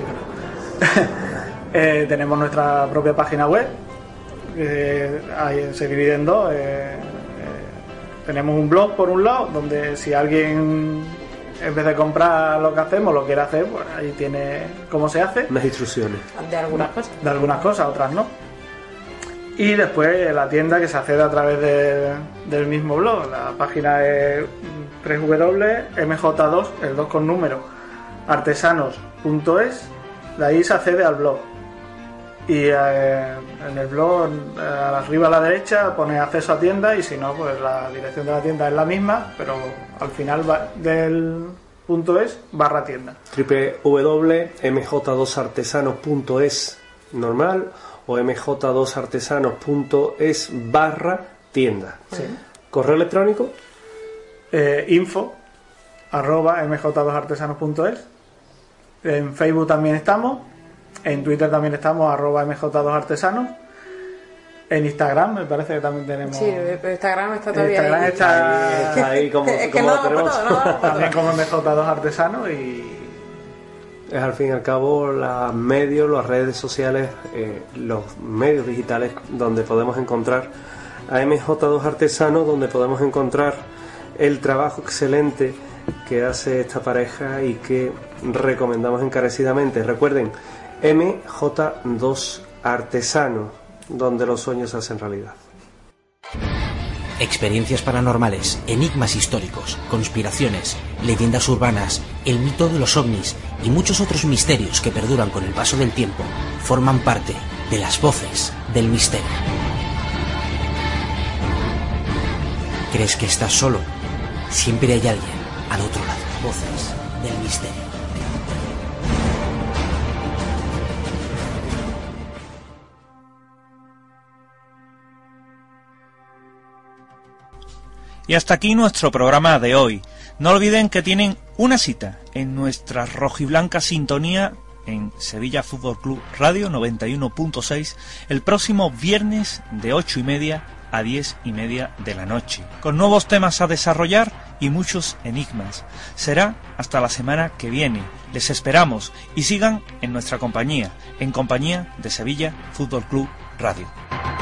Tenemos nuestra propia página web, ahí se divide en dos. Tenemos un blog por un lado, donde si alguien en vez de comprar lo que hacemos, lo quiere hacer, pues ahí tiene cómo se hace. Las instrucciones. De algunas cosas. De algunas cosas, otras no. Y después la tienda que se accede a través del mismo blog. La página es www.mj2, el 2 con número, artesanos.es. De ahí se accede al blog. Y en el blog, arriba a la derecha, pone acceso a tienda, y si no, pues la dirección de la tienda es la misma, pero al final del .es /tienda. www.mj2artesanos.es normal o mj2artesanos.es /tienda. Sí. ¿Correo electrónico? info@mj2artesanos.es. En Facebook también estamos. En Twitter también estamos, @mj2artesanos. En Instagram me parece que también tenemos. Sí, pero Instagram está todavía Instagram ahí. está ahí como es que no lo tenemos. También como mj2artesanos. Y es al fin y al cabo los medios, las redes sociales, los medios digitales donde podemos encontrar a MJ2 Artesanos, donde podemos encontrar el trabajo excelente que hace esta pareja y que recomendamos encarecidamente. Recuerden, MJ2 Artesanos, donde los sueños se hacen realidad. Experiencias paranormales, enigmas históricos, conspiraciones, leyendas urbanas, el mito de los ovnis y muchos otros misterios que perduran con el paso del tiempo forman parte de las voces del misterio. ¿Crees que estás solo? Siempre hay alguien al otro lado. Voces del misterio. Y hasta aquí nuestro programa de hoy. No olviden que tienen una cita en nuestra rojiblanca sintonía en Sevilla Fútbol Club Radio 91.6 el próximo viernes de 8:30 a 10:30 de la noche, con nuevos temas a desarrollar y muchos enigmas. Será hasta la semana que viene. Les esperamos y sigan en nuestra compañía, en compañía de Sevilla Fútbol Club Radio.